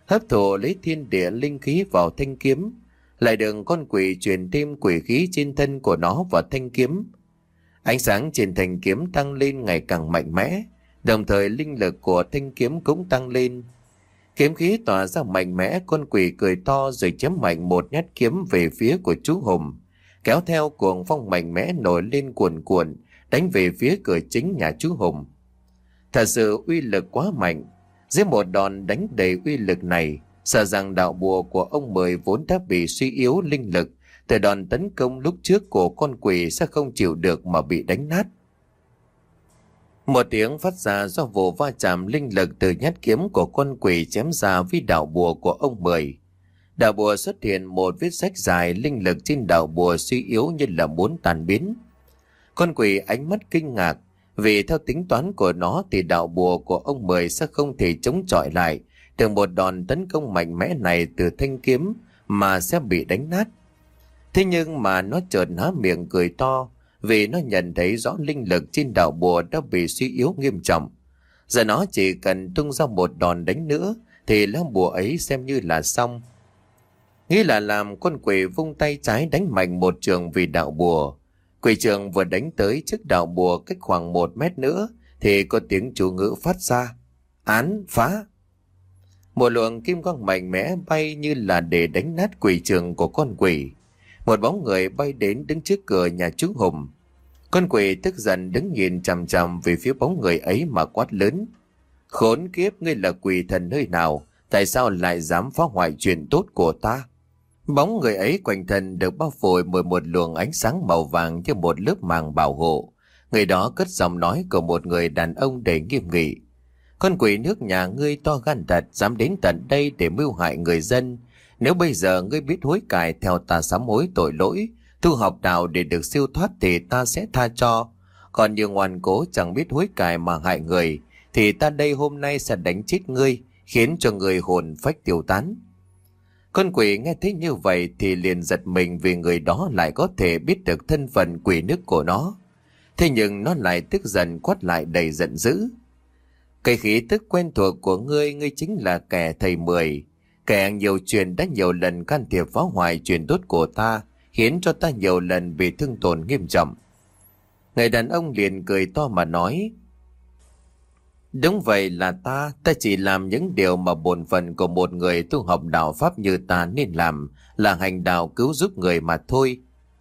hấp thụ lấy thiên địa linh khí vào thanh kiếm, lại được con quỷ truyền thêm quỷ khí trên thân của nó vào thanh kiếm. Ánh sáng trên thanh kiếm tăng lên ngày càng mạnh mẽ, đồng thời linh lực của thanh kiếm cũng tăng lên. Kiếm khí tỏa ra mạnh mẽ, con quỷ cười to rồi chém mạnh một nhát kiếm về phía của chú Hùng, kéo theo cuồng phong mạnh mẽ nổi lên cuồn cuộn, đánh về phía cửa chính nhà chú Hùng. Thật sự uy lực quá mạnh. Dưới một đòn đánh đầy uy lực này, sợ rằng đạo bùa của ông Mười vốn đã bị suy yếu linh lực từ đòn tấn công lúc trước của con quỷ sẽ không chịu được mà bị đánh nát. Một tiếng phát ra do vụ va chạm linh lực từ nhát kiếm của con quỷ chém ra với đạo bùa của ông Mười. Đạo bùa xuất hiện một vết rách dài, linh lực trên đạo bùa suy yếu như là muốn tan biến. Con quỷ ánh mắt kinh ngạc, vì theo tính toán của nó thì đạo bùa của ông Mười sẽ không thể chống chọi lại được một đòn tấn công mạnh mẽ này từ thanh kiếm mà sẽ bị đánh nát. Thế nhưng mà nó chợt há miệng cười to, vì nó nhận thấy rõ linh lực trên đạo bùa đã bị suy yếu nghiêm trọng. Giờ nó chỉ cần tung ra một đòn đánh nữa thì lá bùa ấy xem như là xong. Nghĩ là làm, con quỷ vung tay trái đánh mạnh một trường vì đạo bùa. Quỷ trường vừa đánh tới trước đạo bùa cách khoảng 1 mét nữa thì có tiếng chú ngữ phát ra: án phá. Một luồng kim quang mạnh mẽ bay như là để đánh nát quỷ trường của con quỷ. Một bóng người bay đến đứng trước cửa nhà chú Hùng. Con quỷ tức giận đứng nhìn chằm chằm về phía bóng người ấy mà quát lớn: khốn kiếp, ngươi là quỷ thần nơi nào? Tại sao lại dám phá hoại chuyện tốt của ta? Bóng người ấy quanh thân được bao phủ bởi một luồng ánh sáng màu vàng như một lớp màng bảo hộ. Người đó cất giọng nói của một người đàn ông đầy nghiêm nghị: con quỷ nước nhà ngươi to gan thật, dám đến tận đây để mưu hại người dân. Nếu bây giờ ngươi biết hối cải theo ta sám hối tội lỗi, tu học đạo để được siêu thoát thì ta sẽ tha cho. Còn như ngoan cố chẳng biết hối cải mà hại người thì ta đây hôm nay sẽ đánh chết ngươi, khiến cho người hồn phách tiêu tán. Con quỷ nghe thấy như vậy thì liền giật mình, vì người đó lại có thể biết được thân phận quỷ nước của nó. Thế nhưng nó lại tức giận quát lại đầy giận dữ: cái khí tức quen thuộc của ngươi, ngươi chính là kẻ thầy Mười, kẻ nhiều chuyện đã nhiều lần can thiệp phá hoại chuyện tốt của ta, khiến cho ta nhiều lần bị thương tổn nghiêm trọng. Người đàn ông liền cười to mà nói: đúng vậy, là ta chỉ làm những điều mà bổn phận của một người tu học đạo pháp như ta nên làm, là hành đạo cứu giúp người mà thôi.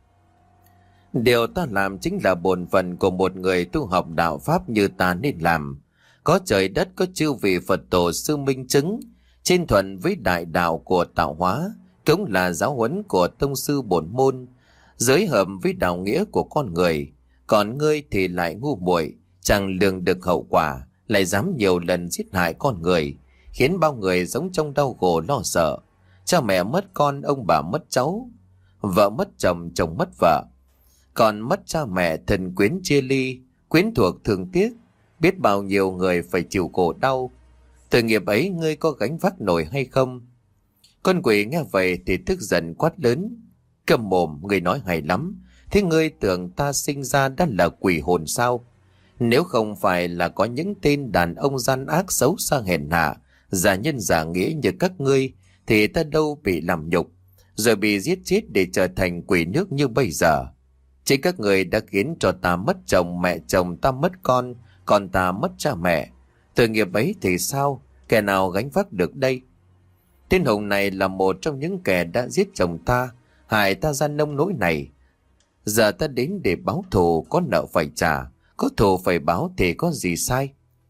Điều ta làm chính là bổn phận của một người tu học đạo pháp như ta nên làm. Có trời đất, có chư vị Phật tổ sư minh chứng, trên thuận với đại đạo của tạo hóa, cũng là giáo huấn của tông sư bổn môn, giới hợp với đạo nghĩa của con người. Còn ngươi thì lại ngu muội, chẳng lường được hậu quả, lại dám nhiều lần giết hại con người, khiến bao người sống trong đau khổ lo sợ. Cha mẹ mất con, ông bà mất cháu, vợ mất chồng, chồng mất vợ, còn mất cha mẹ, thân quyến chia ly, quyến thuộc thương tiếc, biết bao nhiêu người phải chịu khổ đau. Tội nghiệp ấy ngươi có gánh vác nổi hay không? Con quỷ nghe vậy thì tức giận quát lớn: câm mồm, ngươi nói hay lắm. Thế ngươi tưởng ta sinh ra đã là quỷ hồn sao? Nếu không phải là có những tên đàn ông gian ác xấu xa hèn hạ, giả nhân giả nghĩa như các ngươi, thì ta đâu bị làm nhục, rồi bị giết chết để trở thành quỷ nước như bây giờ. Chính các người đã khiến cho ta mất chồng, mẹ chồng ta mất con, còn ta mất cha mẹ. Tội nghiệp ấy thì sao? Kẻ nào gánh vác được đây? Tên Hùng này là một trong những kẻ đã giết chồng ta, hại ta ra nông nỗi này. Giờ ta đến để báo thù, có nợ phải trả, có thù phải báo thì có gì sai?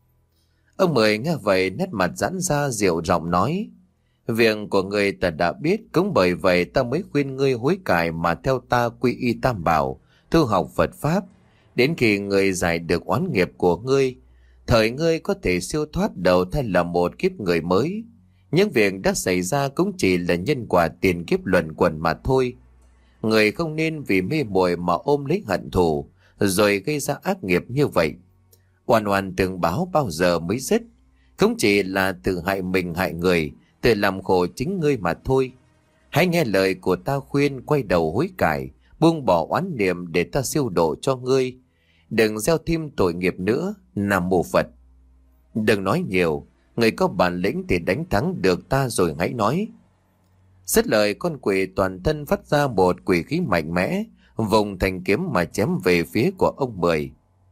Ông Mười nghe vậy nét mặt giãn ra, dịu giọng nói: việc của người ta đã biết, cũng bởi vậy ta mới khuyên ngươi hối cải mà theo ta quy y Tam Bảo, tu học Phật Pháp. Đến khi ngươi giải được oán nghiệp của ngươi, thời ngươi có thể siêu thoát đầu thai là một kiếp người mới. Những việc đã xảy ra cũng chỉ là nhân quả tiền kiếp luẩn quẩn mà thôi. Người không nên vì mê muội mà ôm lấy hận thù, rồi gây ra ác nghiệp như vậy. Oan oan tương báo bao giờ mới dứt? Không chỉ là tự hại mình hại người, tự làm khổ chính ngươi mà thôi. Hãy nghe lời của ta khuyên, quay đầu hối cải, buông bỏ oán niệm để ta siêu độ cho ngươi. Đừng gieo thêm tội nghiệp nữa. Nam Mô Phật. Đừng nói nhiều, Người có bản lĩnh thì đánh thắng được ta rồi hãy nói. Dứt lời, con quỷ toàn thân phát ra một quỷ khí mạnh mẽ, vùng thành kiếm mà chém về phía của ông Mười.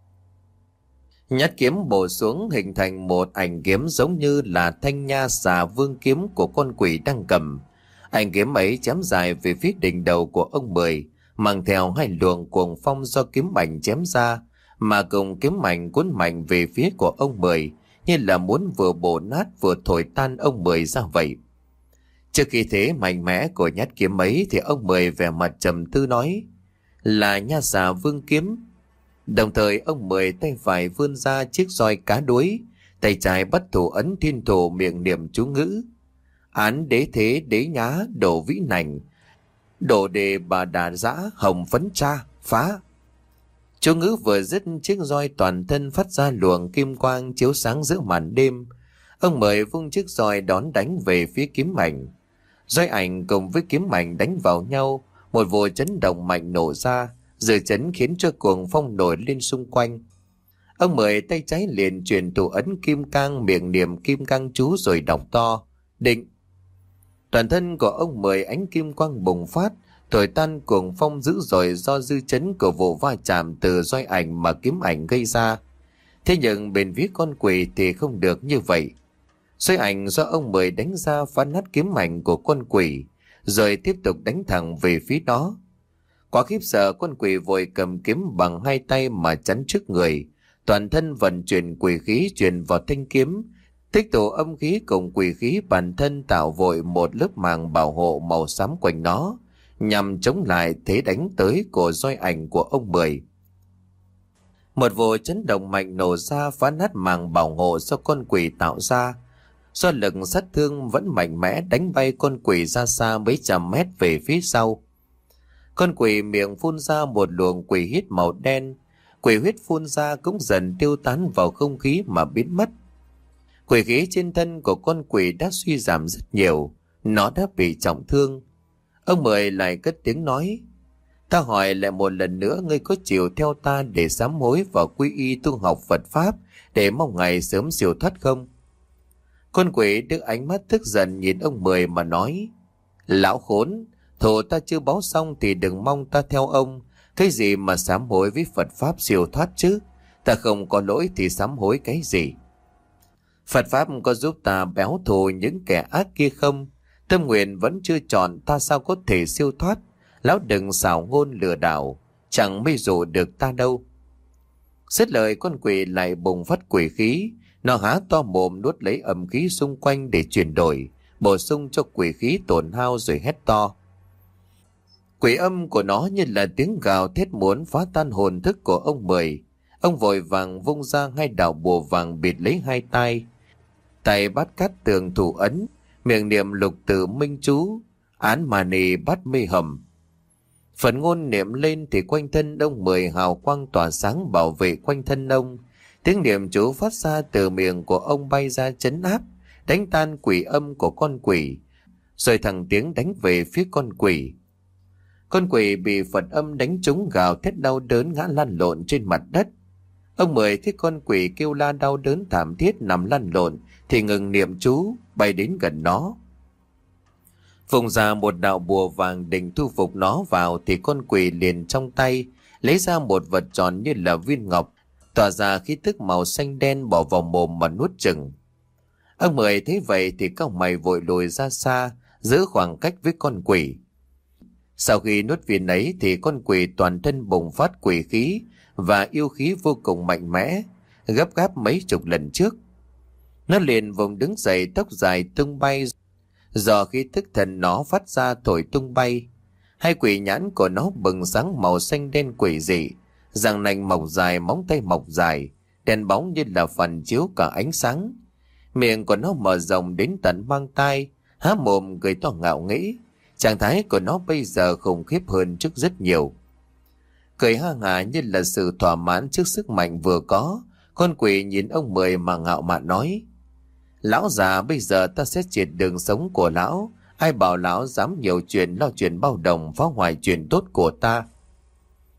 Nhát kiếm bổ xuống hình thành một ảnh kiếm giống như là thanh nha xà vương kiếm của con quỷ đang cầm. Ảnh kiếm ấy chém dài về phía đỉnh đầu của ông Mười, mang theo hai luồng cuồng phong do kiếm ảnh chém ra, mà cùng kiếm ảnh cuốn mạnh về phía của ông Mười, như là muốn vừa bổ nát vừa thổi tan ông Mười ra vậy. Trước khi thế mạnh mẽ của nhát kiếm ấy thì ông Mười vẻ mặt trầm tư nói: là nha xà vương kiếm. Đồng thời ông Mười tay phải vươn ra chiếc roi cá đuối, tay trái bắt thủ ấn thiên thủ, miệng niệm chú ngữ: án đế thế đế nhá đổ vĩ nành, đổ đề bà đà dã hồng phấn cha phá. Chú ngữ vừa dứt, chiếc roi toàn thân phát ra luồng kim quang chiếu sáng giữa màn đêm. Ông Mười vung chiếc roi đón đánh về phía kiếm ảnh. Roi ảnh cùng với kiếm ảnh đánh vào nhau, một vụ chấn động mạnh nổ ra, dư chấn khiến cho cuồng phong nổi lên xung quanh. Ông Mười tay trái liền truyền thủ ấn kim cang, miệng niệm kim cang chú rồi đọc to: định. Toàn thân của ông Mười ánh kim quang bùng phát, thổi tan cuồng phong dữ dội do dư chấn của vụ va chạm từ roi ảnh mà kiếm ảnh gây ra. Thế nhưng bên phía con quỷ thì không được như vậy. Roi ảnh do ông Mười đánh ra phá nát kiếm ảnh của con quỷ, rồi tiếp tục đánh thẳng về phía đó. Quá khiếp sợ, con quỷ vội cầm kiếm bằng hai tay mà chắn trước người, toàn thân vận chuyển quỷ khí truyền vào thanh kiếm, tích tụ âm khí cùng quỷ khí bản thân tạo vội một lớp màng bảo hộ màu xám quanh nó, nhằm chống lại thế đánh tới của roi ảnh của ông Mười. Một vụ chấn động mạnh nổ ra phá nát màng bảo hộ do con quỷ tạo ra, do lực sát thương vẫn mạnh mẽ đánh bay con quỷ ra xa mấy trăm mét về phía sau. Con quỷ miệng phun ra một luồng quỷ hít màu đen, quỷ huyết phun ra cũng dần tiêu tán vào không khí mà biến mất. Quỷ khí trên thân của con quỷ đã suy giảm rất nhiều, nó đã bị trọng thương. Ông Mười lại cất tiếng nói: ta hỏi lại một lần nữa, ngươi có chịu theo ta để sám hối và quy y tu học Phật Pháp để mong ngày sớm siêu thoát không? Con quỷ đưa ánh mắt tức giận nhìn ông Mười mà nói: lão khốn, thù ta chưa báo xong thì đừng mong ta theo ông. Cái gì mà sám hối với Phật Pháp siêu thoát chứ? Ta không có lỗi thì sám hối cái gì? Phật Pháp có giúp ta béo thù những kẻ ác kia không? Tâm nguyện vẫn chưa chọn, ta sao có thể siêu thoát? Lão đừng xảo ngôn lừa đảo, chẳng mê dụ được ta đâu. Dứt lời, con quỷ lại bùng phát quỷ khí. Nó há to mồm nuốt lấy âm khí xung quanh để chuyển đổi, bổ sung cho quỷ khí tổn hao rồi hét to. Quỷ âm của nó như là tiếng gào thét muốn phá tan hồn thức của ông Mười. Ông vội vàng vung ra hai đạo bùa vàng bịt lấy hai tay. Tay bắt cát tường thủ ấn, miệng niệm lục tử minh chú: án mà nì bắt mê hầm. Phần ngôn niệm lên thì quanh thân ông Mười hào quang tỏa sáng bảo vệ quanh thân ông. Tiếng niệm chú phát ra từ miệng của ông bay ra trấn áp, đánh tan quỷ âm của con quỷ, rồi thẳng tiếng đánh về phía con quỷ. Con quỷ bị Phật âm đánh trúng gào thét đau đớn ngã lăn lộn trên mặt đất. Ông Mười thấy con quỷ kêu la đau đớn thảm thiết nằm lăn lộn thì ngừng niệm chú, bay đến gần nó. Vùng ra một đạo bùa vàng định thu phục nó vào thì con quỷ liền trong tay lấy ra một vật tròn như là viên ngọc, tỏa ra khí tức màu xanh đen bỏ vào mồm mà nuốt chừng. Ông Mười thấy vậy thì cau mày vội lùi ra xa, giữ khoảng cách với con quỷ. Sau khi nuốt viên ấy thì con quỷ toàn thân bùng phát quỷ khí và yêu khí vô cùng mạnh mẽ, gấp gáp mấy chục lần trước. Nó liền vùng đứng dậy, tóc dài tung bay, do khí tức thần nó phát ra thổi tung bay. Hai quỷ nhãn của nó bừng sáng màu xanh đen quỷ dị, răng nanh mọc dài, móng tay mọc dài, đèn bóng như là phản chiếu cả ánh sáng. Miệng của nó mở rộng đến tận mang tai, há mồm cười to ngạo nghễ. Trạng thái của nó bây giờ khủng khiếp hơn trước rất nhiều. Cười ha hả như là sự thỏa mãn trước sức mạnh vừa có, con quỷ nhìn ông Mười mà ngạo mạn nói: lão già, bây giờ ta sẽ triệt đường sống của lão. Ai bảo lão dám nhiều chuyện, lo chuyện bao đồng, phá hoại chuyện tốt của ta.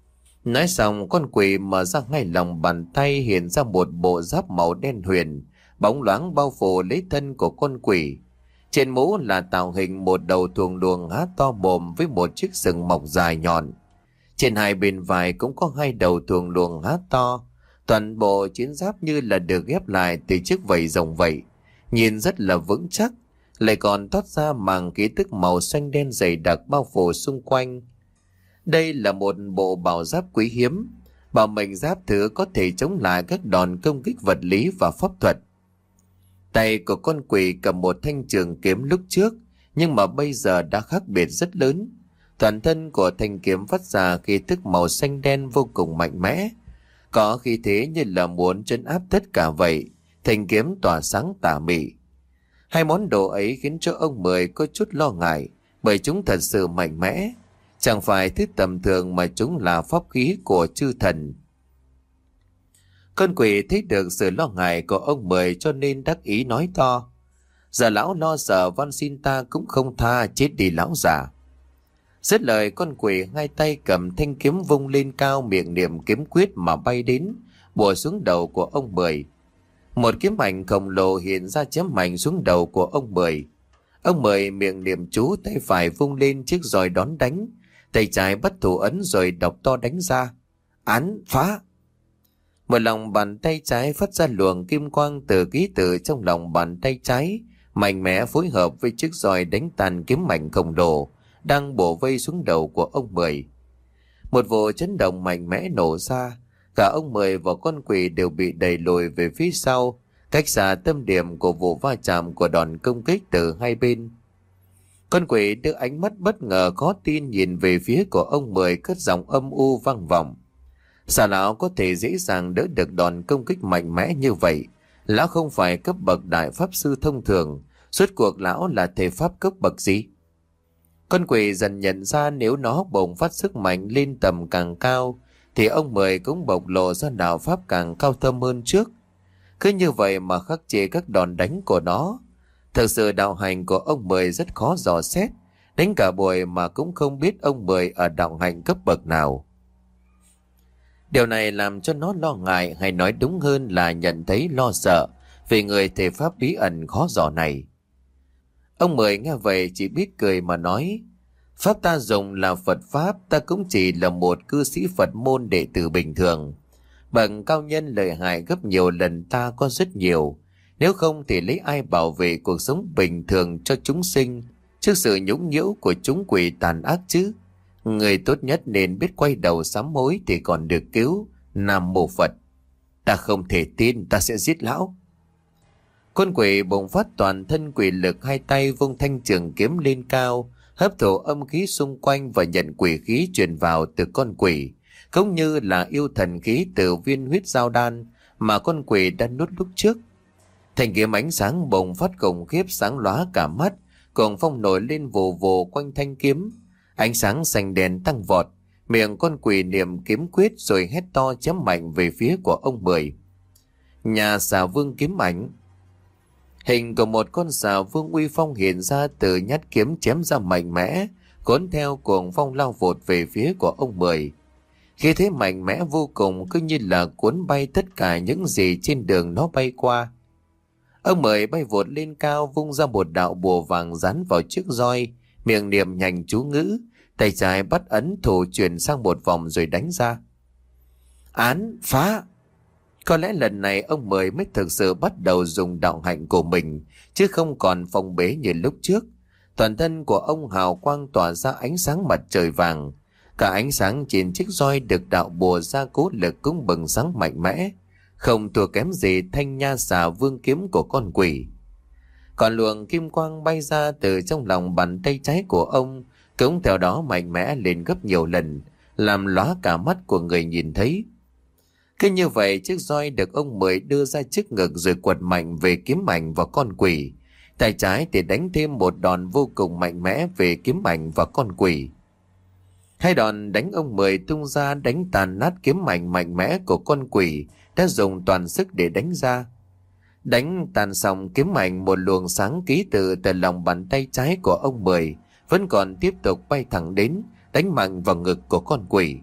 Nói xong, con quỷ mở ra ngay lòng bàn tay, hiện ra một bộ giáp màu đen huyền, bóng loáng bao phủ lấy thân của con quỷ. Trên mũ là tạo hình một đầu thuồng luồng há to mồm với một chiếc sừng mọc dài nhọn. Trên hai bên vai cũng có hai đầu thuồng luồng há to. Toàn bộ chiến giáp như là được ghép lại từ chiếc vảy rồng vậy, nhìn rất là vững chắc, lại còn toát ra màng ký tức màu xanh đen dày đặc bao phủ xung quanh. Đây là một bộ bảo giáp quý hiếm, bảo mệnh giáp thứ có thể chống lại các đòn công kích vật lý và pháp thuật. Tay của con quỷ cầm một thanh trường kiếm lúc trước, nhưng mà bây giờ đã khác biệt rất lớn. Toàn thân của thanh kiếm phát ra khí tức màu xanh đen vô cùng mạnh mẽ, có khí thế như là muốn trấn áp tất cả vậy. Thanh kiếm tỏa sáng tà mị. Hai món đồ ấy khiến cho ông Mười có chút lo ngại, bởi chúng thật sự mạnh mẽ, chẳng phải thứ tầm thường mà chúng là pháp khí của chư thần. Con quỷ thấy được sự lo ngại của ông Mười cho nên đắc ý nói to: giờ lão lo sợ van xin ta cũng không tha, chết đi lão già. Dứt lời, con quỷ hai tay cầm thanh kiếm vung lên cao, miệng niệm kiếm quyết mà bay đến, bổ xuống đầu của ông Mười. Một kiếm ảnh khổng lồ hiện ra chém mạnh xuống đầu của ông Mười. Ông Mười miệng niệm chú, tay phải vung lên chiếc roi đón đánh, tay trái bắt thủ ấn rồi đọc to đánh ra: án phá. Một lòng bàn tay trái phát ra luồng kim quang từ ký tự trong lòng bàn tay trái, mạnh mẽ phối hợp với chiếc roi đánh tàn kiếm mạnh khổng lồ đang bổ vây xuống đầu của ông Mười. Một vụ chấn động mạnh mẽ nổ ra, cả ông Mười và con quỷ đều bị đẩy lùi về phía sau, cách xa tâm điểm của vụ va chạm của đòn công kích từ hai bên. Con quỷ đưa ánh mắt bất ngờ khó tin nhìn về phía của ông Mười, cất giọng âm u vang vọng: sao lão có thể dễ dàng đỡ được đòn công kích mạnh mẽ như vậy? Lão không phải cấp bậc đại pháp sư thông thường, rốt cuộc lão là thể pháp cấp bậc gì? Con quỷ dần nhận ra nếu nó bùng phát sức mạnh lên tầm càng cao, thì ông Mười cũng bộc lộ ra đạo pháp càng cao thâm hơn trước. Cứ như vậy mà khắc chế các đòn đánh của nó. Thực sự đạo hành của ông Mười rất khó dò xét, đến cả buổi mà cũng không biết ông Mười ở đạo hành cấp bậc nào. Điều này làm cho nó lo ngại, hay nói đúng hơn là nhận thấy lo sợ về người thể pháp bí ẩn khó dò này. Ông Mười nghe vậy chỉ biết cười mà nói: pháp ta dùng là Phật pháp, ta cũng chỉ là một cư sĩ Phật môn đệ tử bình thường. Bậc cao nhân lợi hại gấp nhiều lần ta có rất nhiều, nếu không thì lấy ai bảo vệ cuộc sống bình thường cho chúng sinh trước sự nhũng nhiễu của chúng quỷ tàn ác chứ? Người tốt nhất nên biết quay đầu sám hối thì còn được cứu. Nam mô Phật. Ta không thể tin, ta sẽ giết lão. Con quỷ bùng phát toàn thân quỷ lực, hai tay vung thanh trường kiếm lên cao, hấp thụ âm khí xung quanh và nhận quỷ khí truyền vào từ con quỷ, cũng như là yêu thần khí từ viên huyết giao đan mà con quỷ đã nuốt lúc trước. Thanh kiếm ánh sáng bùng phát khủng khiếp, sáng lóa cả mắt, cuồng phong nổi lên vù vù quanh thanh kiếm. Ánh sáng xanh đen tăng vọt, miệng con quỷ niệm kiếm quyết rồi hét to chém mạnh về phía của ông Mười. Nhà xà vương kiếm ảnh. Hình của một con xà vương uy phong hiện ra từ nhát kiếm chém ra mạnh mẽ, cuốn theo cuồng phong lao vụt về phía của ông Mười. Khi thế mạnh mẽ vô cùng, cứ như là cuốn bay tất cả những gì trên đường nó bay qua. Ông Mười bay vụt lên cao, vung ra một đạo bùa vàng dán vào chiếc roi, miệng niệm nhanh chú ngữ, tay trái bắt ấn thủ chuyển sang một vòng rồi đánh ra. Án phá. Có lẽ lần này ông Mười mới thực sự bắt đầu dùng đạo hạnh của mình, chứ không còn phong bế như lúc trước. Toàn thân của ông hào quang tỏa ra ánh sáng mặt trời vàng. Cả ánh sáng trên chiếc roi được đạo bùa gia cố lực cũng bừng sáng mạnh mẽ, không thua kém gì thanh nha xà vương kiếm của con quỷ. Còn luồng kim quang bay ra từ trong lòng bàn tay trái của ông cũng theo đó mạnh mẽ lên gấp nhiều lần, làm lóa cả mắt của người nhìn thấy. Cứ như vậy, chiếc roi được ông Mười đưa ra trước ngực rồi quật mạnh về kiếm ảnh và con quỷ. Tay trái thì đánh thêm một đòn vô cùng mạnh mẽ về kiếm ảnh và con quỷ. Hai đòn đánh ông Mười tung ra đánh tàn nát kiếm ảnh mạnh mẽ của con quỷ đã dùng toàn sức để đánh ra. Đánh tàn xong kiếm ảnh, một luồng sáng ký tự từ lòng bàn tay trái của ông Mười vẫn còn tiếp tục bay thẳng đến, đánh mạnh vào ngực của con quỷ.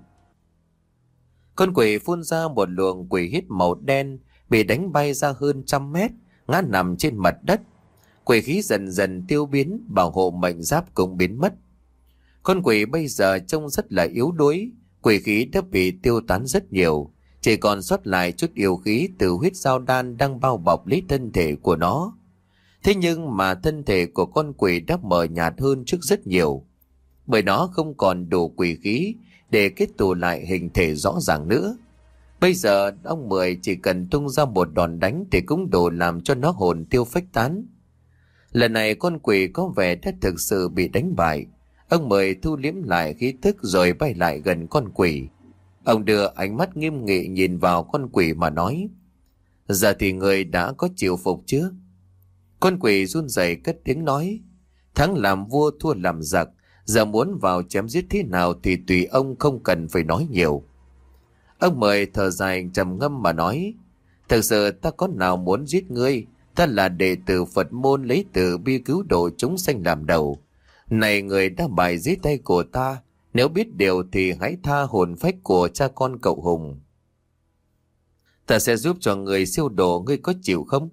Con quỷ phun ra một luồng quỷ hít màu đen, bị đánh bay ra hơn 100 mét, ngã nằm trên mặt đất. Quỷ khí dần dần tiêu biến, bảo hộ mệnh giáp cũng biến mất. Con quỷ bây giờ trông rất là yếu đuối, quỷ khí đã bị tiêu tán rất nhiều, chỉ còn sót lại chút yêu khí từ huyết giao đan đang bao bọc lấy thân thể của nó. Thế nhưng mà thân thể của con quỷ đã mờ nhạt hơn trước rất nhiều, bởi nó không còn đủ quỷ khí để kết tụ lại hình thể rõ ràng nữa. Bây giờ ông Mười chỉ cần tung ra một đòn đánh thì cũng đủ làm cho nó hồn tiêu phách tán. Lần này con quỷ có vẻ đã thực sự bị đánh bại. Ông Mười thu liễm lại khí tức rồi bay lại gần con quỷ. Ông đưa ánh mắt nghiêm nghị nhìn vào con quỷ mà nói: giờ thì người đã có chịu phục chưa? Con quỷ run rẩy cất tiếng nói: thắng làm vua thua làm giặc, giờ muốn vào chém giết thế nào thì tùy ông, không cần phải nói nhiều. Ông Mười thở dài trầm ngâm mà nói: thực sự ta có nào muốn giết ngươi, ta là đệ tử Phật môn lấy từ bi cứu độ chúng sanh làm đầu. Này người đã bại dưới tay của ta, nếu biết điều thì hãy tha hồn phách của cha con cậu Hùng. Ta sẽ giúp cho người siêu độ, ngươi có chịu không?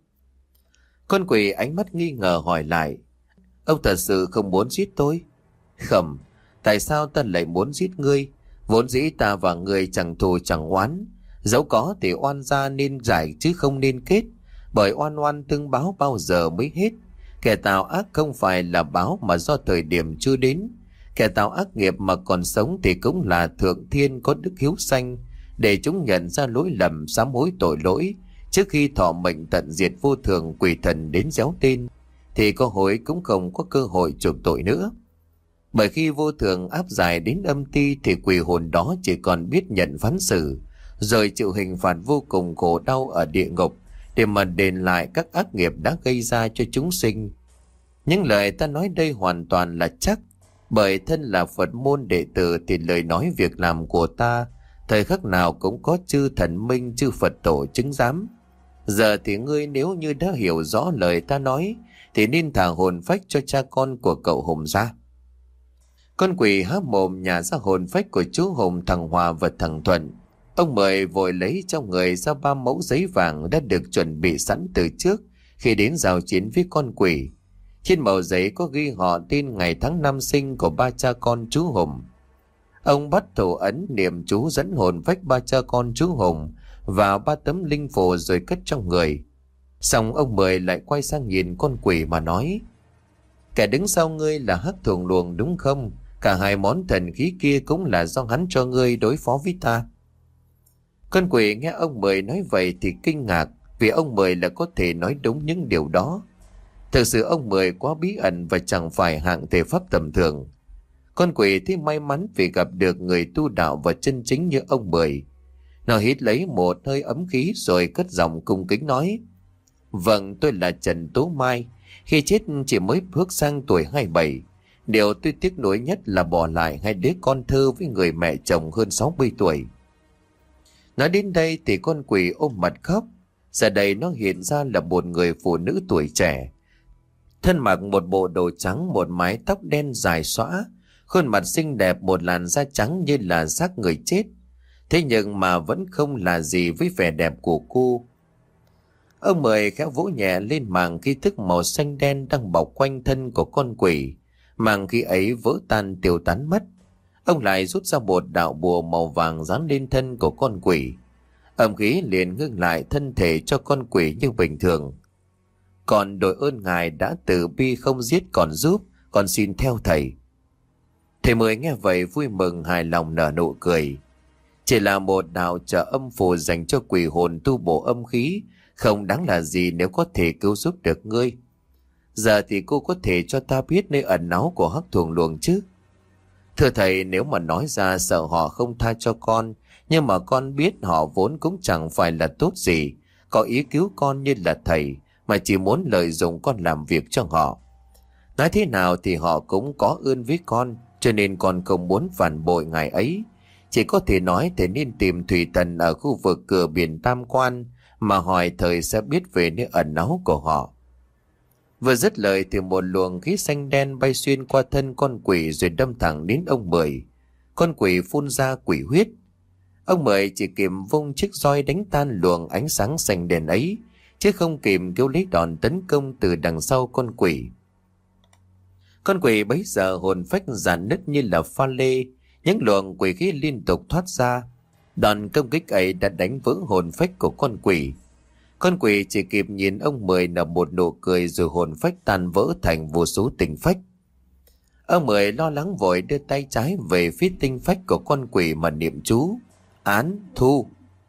Con quỷ ánh mắt nghi ngờ hỏi lại: ông thật sự không muốn giết tôi? Khẩm, tại sao ta lại muốn giết ngươi? Vốn dĩ ta và ngươi chẳng thù chẳng oán, dẫu có thì oan gia nên giải chứ không nên kết, bởi oan oan tương báo bao giờ mới hết. Kẻ tạo ác không phải là báo mà do thời điểm chưa đến. Kẻ tạo ác nghiệp mà còn sống thì cũng là thượng thiên có đức hiếu sanh, để chúng nhận ra lỗi lầm, sám hối tội lỗi trước khi thọ mệnh tận diệt vô thường quỷ thần đến réo tên, thì có hối cũng không có cơ hội chuộc tội nữa. Bởi khi vô thường áp giải đến âm ti thì quỷ hồn đó chỉ còn biết nhận phán xử, rồi chịu hình phạt vô cùng khổ đau ở địa ngục để mà đền lại các ác nghiệp đã gây ra cho chúng sinh. Những lời ta nói đây hoàn toàn là chắc, bởi thân là Phật môn đệ tử thì lời nói việc làm của ta thời khắc nào cũng có chư thần minh, chư Phật tổ chứng giám. Giờ thì ngươi nếu như đã hiểu rõ lời ta nói thì nên thả hồn phách cho cha con của cậu Hùng ra. Con quỷ há mồm nhả ra hồn phách của chú Hùng, thằng Hòa và thằng Thuận. Ông Mười vội lấy trong người ra 3 mẫu giấy vàng đã được chuẩn bị sẵn từ trước khi đến giao chiến với con quỷ. Trên mẩu giấy có ghi họ tên, ngày tháng năm sinh của 3 cha con chú Hùng. Ông bắt thủ ấn niệm chú dẫn hồn phách 3 cha con chú Hùng vào 3 tấm linh phù rồi cất trong người. Xong ông Mười lại quay sang nhìn con quỷ mà nói: kẻ đứng sau ngươi là Hắc Thuần Luồng đúng không? Cả 2 món thần khí kia cũng là do hắn cho ngươi đối phó với ta. Con quỷ nghe ông Mười nói vậy thì kinh ngạc, vì ông Mười là có thể nói đúng những điều đó. Thực sự ông Mười quá bí ẩn và chẳng phải hạng thể pháp tầm thường. Con quỷ thì may mắn vì gặp được người tu đạo và chân chính như ông Mười. Nó hít lấy một hơi ấm khí rồi cất giọng cung kính nói: vâng, tôi là Trần Tố Mai. Khi chết chỉ mới bước sang tuổi 27. Điều tôi tiếc nuối nhất là bỏ lại 2 đứa con thơ với người mẹ chồng hơn 60 tuổi. Nói đến đây thì con quỷ ôm mặt khóc. Giờ đây nó hiện ra là một người phụ nữ tuổi trẻ, thân mặc một bộ đồ trắng, một mái tóc đen dài xõa, khuôn mặt xinh đẹp, một làn da trắng như là xác người chết. Thế nhưng mà vẫn không là gì với vẻ đẹp của cô. Ông Mười khẽ vỗ nhẹ lên màng khí thức màu xanh đen đang bọc quanh thân của con quỷ. Màng khí ấy vỡ tan tiêu tán mất. Ông lại rút ra một đạo bùa màu vàng dán lên thân của con quỷ. Âm khí liền ngưng lại thân thể cho con quỷ như bình thường. Còn đội ơn ngài đã từ bi không giết còn giúp, con xin theo thầy. Thầy Mười nghe vậy vui mừng hài lòng nở nụ cười. Chỉ là một đạo trợ âm phù dành cho quỷ hồn tu bổ âm khí, không đáng là gì nếu có thể cứu giúp được ngươi. Giờ thì cô có thể cho ta biết nơi ẩn náu của Hắc Thuần Luồng chứ? Thưa thầy, nếu mà nói ra sợ họ không tha cho con, nhưng mà con biết họ vốn cũng chẳng phải là tốt gì, có ý cứu con như là thầy, mà chỉ muốn lợi dụng con làm việc cho họ. Nói thế nào thì họ cũng có ơn với con, cho nên con không muốn phản bội ngài ấy. Chỉ có thể nói thầy nên tìm thủy thần ở khu vực cửa biển Tam Quan mà hỏi thời sẽ biết về nơi ẩn náu của họ. Vừa dứt lời thì một luồng khí xanh đen bay xuyên qua thân con quỷ rồi đâm thẳng đến ông Mười. Con quỷ phun ra quỷ huyết. Ông Mười chỉ kịp vung chiếc roi đánh tan luồng ánh sáng xanh đen ấy, chứ không kịp kêu lấy đòn tấn công từ đằng sau con quỷ. Con quỷ bấy giờ hồn phách rạn nứt như là pha lê, những luồng quỷ khí liên tục thoát ra. Đòn công kích ấy đã đánh vỡ hồn phách của con quỷ. Con quỷ chỉ kịp nhìn ông Mười nở một nụ cười rồi hồn phách tan vỡ thành vô số tinh phách. Ông Mười lo lắng vội đưa tay trái về phía tinh phách của con quỷ mà niệm chú: án thu.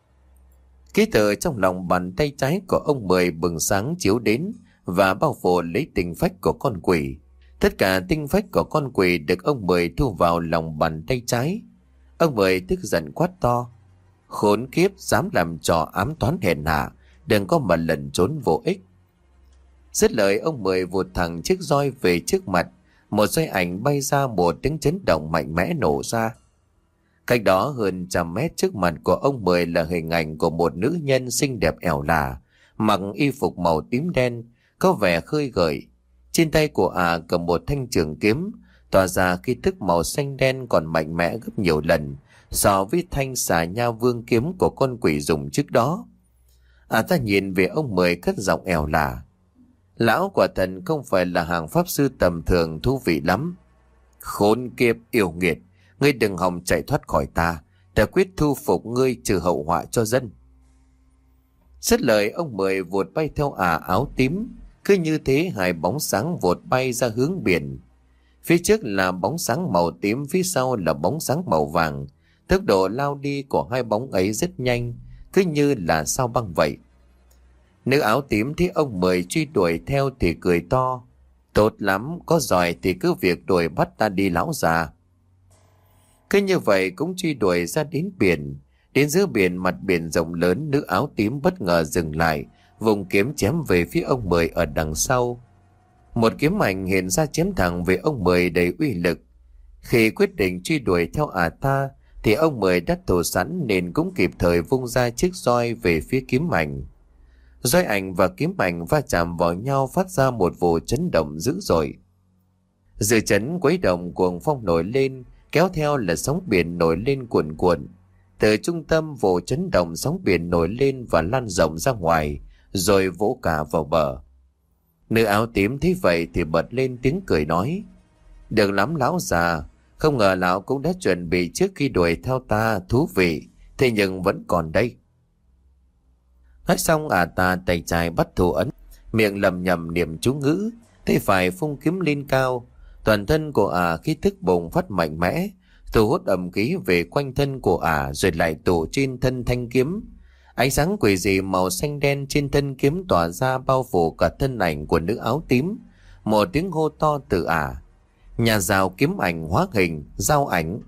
Ký tự trong lòng bàn tay trái của ông Mười bừng sáng chiếu đến và bao phủ lấy tinh phách của con quỷ. Tất cả tinh phách của con quỷ được ông Mười thu vào lòng bàn tay trái. Ông Mười tức giận quát to: khốn kiếp, dám làm trò ám toán hèn hạ, đừng có mà lẩn trốn vô ích. Dứt lời, ông Mười vụt thẳng chiếc roi về trước mặt. Một roi ảnh bay ra, một tiếng chấn động mạnh mẽ nổ ra. Cách đó hơn 100 mét trước mặt của ông Mười là hình ảnh của một nữ nhân xinh đẹp ẻo lả, mặc y phục màu tím đen, có vẻ khơi gợi. Trên tay của cầm một thanh trường kiếm, tỏa ra khí tức màu xanh đen còn mạnh mẽ gấp nhiều lần so với thanh xà nha vương kiếm của con quỷ dùng trước đó. Ta nhìn về ông Mười cất giọng ẻo lả: lão quả thần không phải là hàng pháp sư tầm thường, thú vị lắm. Khốn kiếp yêu nghiệt, ngươi đừng hòng chạy thoát khỏi ta quyết thu phục ngươi trừ hậu họa cho dân. Dứt lời, ông Mười vụt bay theo áo tím. Cứ như thế, hai bóng sáng vụt bay ra hướng biển. Phía trước là bóng sáng màu tím, phía sau là bóng sáng màu vàng. Tốc độ lao đi của hai bóng ấy rất nhanh, cứ như là sao băng vậy. Nữ áo tím thấy ông Mười truy đuổi theo thì cười to: tốt lắm, có giỏi thì cứ việc đuổi bắt ta đi lão già. Cứ như vậy cũng truy đuổi ra đến biển. Đến giữa biển, mặt biển rộng lớn, nữ áo tím bất ngờ dừng lại, vùng kiếm chém về phía ông Mười ở đằng sau. Một kiếm ảnh hiện ra chém thẳng về ông Mười đầy uy lực. Khi quyết định truy đuổi theo ta thì ông Mười đã thủ sẵn nên cũng kịp thời vung ra chiếc roi về phía kiếm ảnh. Roi ảnh và kiếm ảnh va chạm vào nhau, phát ra một vụ chấn động dữ dội. Dư chấn quấy động, cuồng phong nổi lên, kéo theo là sóng biển nổi lên cuồn cuộn. Từ trung tâm vụ chấn động, sóng biển nổi lên và lan rộng ra ngoài, rồi vỗ cả vào bờ. Nữ áo tím thấy vậy thì bật lên tiếng cười nói: được lắm lão già, không ngờ lão cũng đã chuẩn bị trước khi đuổi theo ta, thú vị, thế nhưng vẫn còn đây. Nói xong, ta tay trái bắt thủ ấn, miệng lầm nhầm niệm chú ngữ, tay phải phung kiếm lên cao. Toàn thân của khí thức bùng phát mạnh mẽ, thu hút âm khí về quanh thân của rồi lại tụ trên thân thanh kiếm. Ánh sáng quỷ dị màu xanh đen trên thân kiếm tỏa ra, bao phủ cả thân ảnh của nữ áo tím. Một tiếng hô to từ nhà rào kiếm ảnh hóa hình, giao ảnh.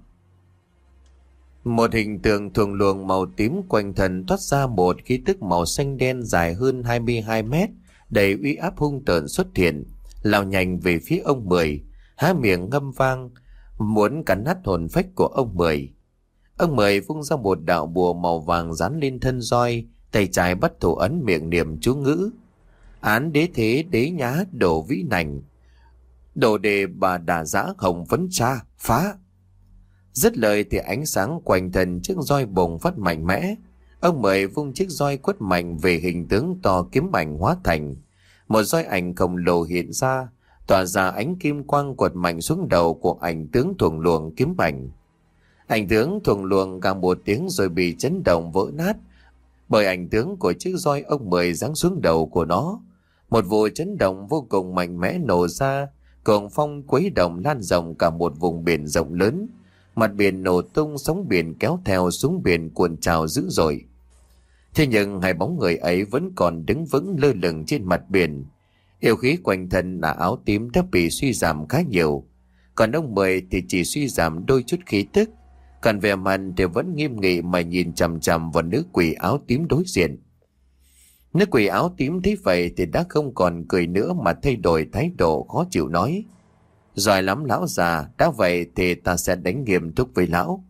Một hình tượng thuồng luồng màu tím quanh thân thoát ra một khí tức màu xanh đen dài hơn 22 mét, đầy uy áp hung tợn xuất hiện, lao nhanh về phía ông Mười, há miệng ngâm vang, muốn cắn nát hồn phách của ông Mười. Ông Mười vung ra một đạo bùa màu vàng dán lên thân roi, tay trái bắt thủ ấn, miệng niệm chú ngữ: án đế thế đế nhá đổ vĩ nành, đồ đề bà đà giã hồng vấn cha phá. Dứt lời thì ánh sáng quanh thân chiếc roi bùng phát mạnh mẽ. Ông Mười vung chiếc roi quất mạnh về hình tướng to kiếm ảnh hóa thành. Một roi ảnh khổng lồ hiện ra, tỏa ra ánh kim quang quật mạnh xuống đầu của ảnh tướng thuồng luồng kiếm ảnh. Ảnh tướng thuồng luồng càng một tiếng rồi bị chấn động vỡ nát, bởi ảnh tướng của chiếc roi ông Mười giáng xuống đầu của nó. Một vụ chấn động vô cùng mạnh mẽ nổ ra, cuồng phong quấy động lan rộng cả một vùng biển rộng lớn. Mặt biển nổ tung, sóng biển kéo theo xuống biển cuộn trào dữ dội. Thế nhưng hai bóng người ấy vẫn còn đứng vững lơ lửng trên mặt biển. Yêu khí quanh thân áo tím đã bị suy giảm khá nhiều, còn ông Mười thì chỉ suy giảm đôi chút khí tức, còn vẻ mặt thì vẫn nghiêm nghị mà nhìn chằm chằm vào nữ quỷ áo tím đối diện. Nữ quỷ áo tím thấy vậy thì đã không còn cười nữa mà thay đổi thái độ khó chịu nói: giỏi lắm lão già, đã vậy thì ta sẽ đánh nghiêm túc với lão.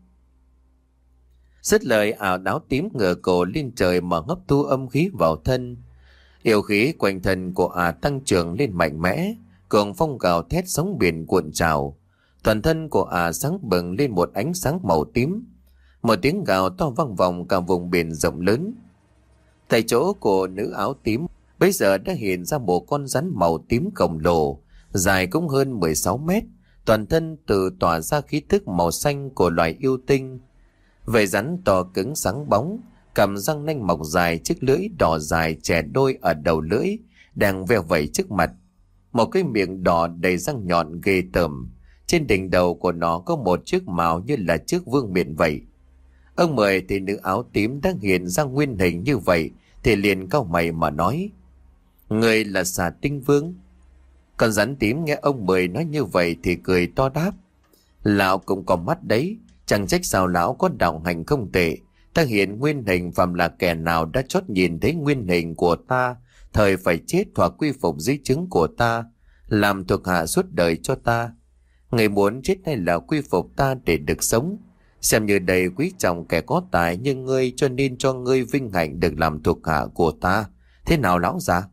Dứt lời, áo tím ngửa cổ lên trời mà hấp thu âm khí vào thân. Yêu khí quanh thân của tăng trưởng lên mạnh mẽ, cường phong gào thét, sóng biển cuộn trào. Toàn thân của sáng bừng lên một ánh sáng màu tím. Một tiếng gào to vang vọng cả vùng biển rộng lớn. Tại chỗ của nữ áo tím, Bây giờ đã hiện ra một con rắn màu tím khổng lồ, dài cũng hơn 16 mét, toàn thân từ tỏa ra khí thức màu xanh của loài yêu tinh. Vảy rắn to cứng sáng bóng, cằm răng nanh mọc dài, chiếc lưỡi đỏ dài chẻ đôi ở đầu lưỡi, đang veo vẩy trước mặt. Một cái miệng đỏ đầy răng nhọn ghê tởm. Trên đỉnh đầu của nó có một chiếc mào như là chiếc vương miện vậy. Ông Mười thì nữ áo tím đang hiện ra nguyên hình như vậy thì liền cau mày mà nói: Người là Xà Tinh Vương. Con rắn tím nghe ông Mười nói như vậy thì cười to đáp: Lão cũng có mắt đấy, chẳng trách sao lão có đạo hành không tệ. Ta hiện nguyên hình, phàm là kẻ nào đã chót nhìn thấy nguyên hình của ta, thời phải chết hoặc quy phục dưới trướng của ta, làm thuộc hạ suốt đời cho ta. Người muốn chết hay là quy phục ta để được sống? Xem như đầy quý trọng kẻ có tài như ngươi, cho nên cho ngươi vinh hạnh được làm thuộc hạ của ta. Thế nào lão già?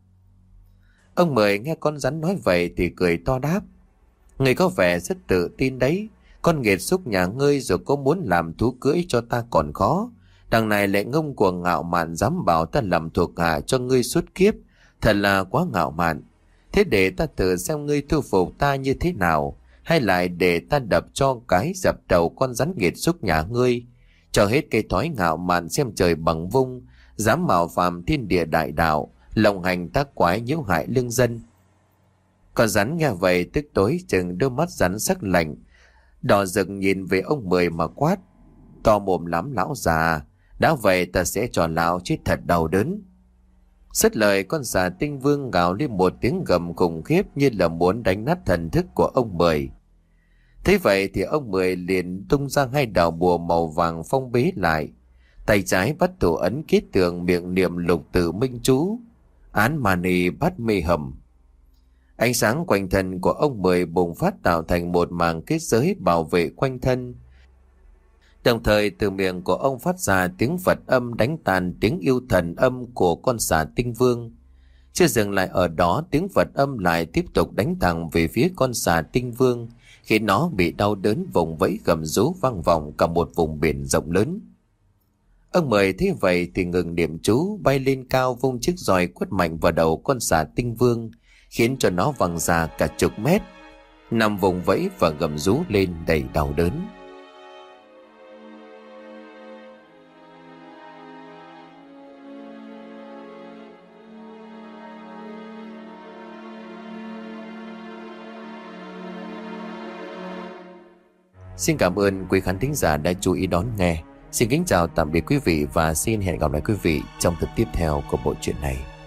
Ông Mười nghe con rắn nói vậy thì cười to đáp: Ngươi có vẻ rất tự tin đấy. Con nghiệt xúc nhà ngươi rồi có muốn làm thú cưỡi cho ta còn khó. Đằng này lại ngông cuồng ngạo mạn, dám bảo ta làm thuộc hạ cho ngươi suốt kiếp. Thật là quá ngạo mạn. Thế để ta thử xem ngươi thu phục ta như thế nào, hay lại để ta đập cho cái dập đầu con rắn nghiệt xúc nhà ngươi, cho hết cây thói ngạo mạn xem trời bằng vung, dám mạo phạm thiên địa đại đạo, lộng hành tác quái nhiễu hại lương dân. Con rắn nghe vậy tức tối chừng đôi mắt rắn sắc lạnh đỏ rực nhìn về ông Mười mà quát: To mồm lắm lão già, đã vậy ta sẽ cho lão chết thật đau đớn. Dứt lời, con Xà Tinh Vương gào lên một tiếng gầm khủng khiếp như là muốn đánh nát thần thức của ông Mười. Thế vậy thì ông Mười liền tung ra hai đạo bùa màu vàng phong bế lại, tay trái bắt thủ ấn kết tường, miệng niệm lục tử minh chú: Án mani bắt mê hầm. Ánh sáng quanh thân của ông Mười bùng phát tạo thành một màng kết giới bảo vệ quanh thân. Đồng thời từ miệng của ông phát ra tiếng Phật âm đánh tàn tiếng yêu thần âm của con Xà Tinh Vương. Chưa dừng lại ở đó, tiếng Phật âm lại tiếp tục đánh thẳng về phía con Xà Tinh Vương, khiến nó bị đau đớn vùng vẫy gầm rú vang vọng cả một vùng biển rộng lớn. Ông Mười thấy vậy thì ngừng niệm chú, bay lên cao vung chiếc roi quất mạnh vào đầu con Xà Tinh Vương, khiến cho nó văng ra cả chục mét, nằm vùng vẫy và gầm rú lên đầy đau đớn. Xin cảm ơn quý khán thính giả đã chú ý đón nghe. Xin kính chào tạm biệt quý vị và xin hẹn gặp lại quý vị trong tập tiếp theo của bộ truyện này.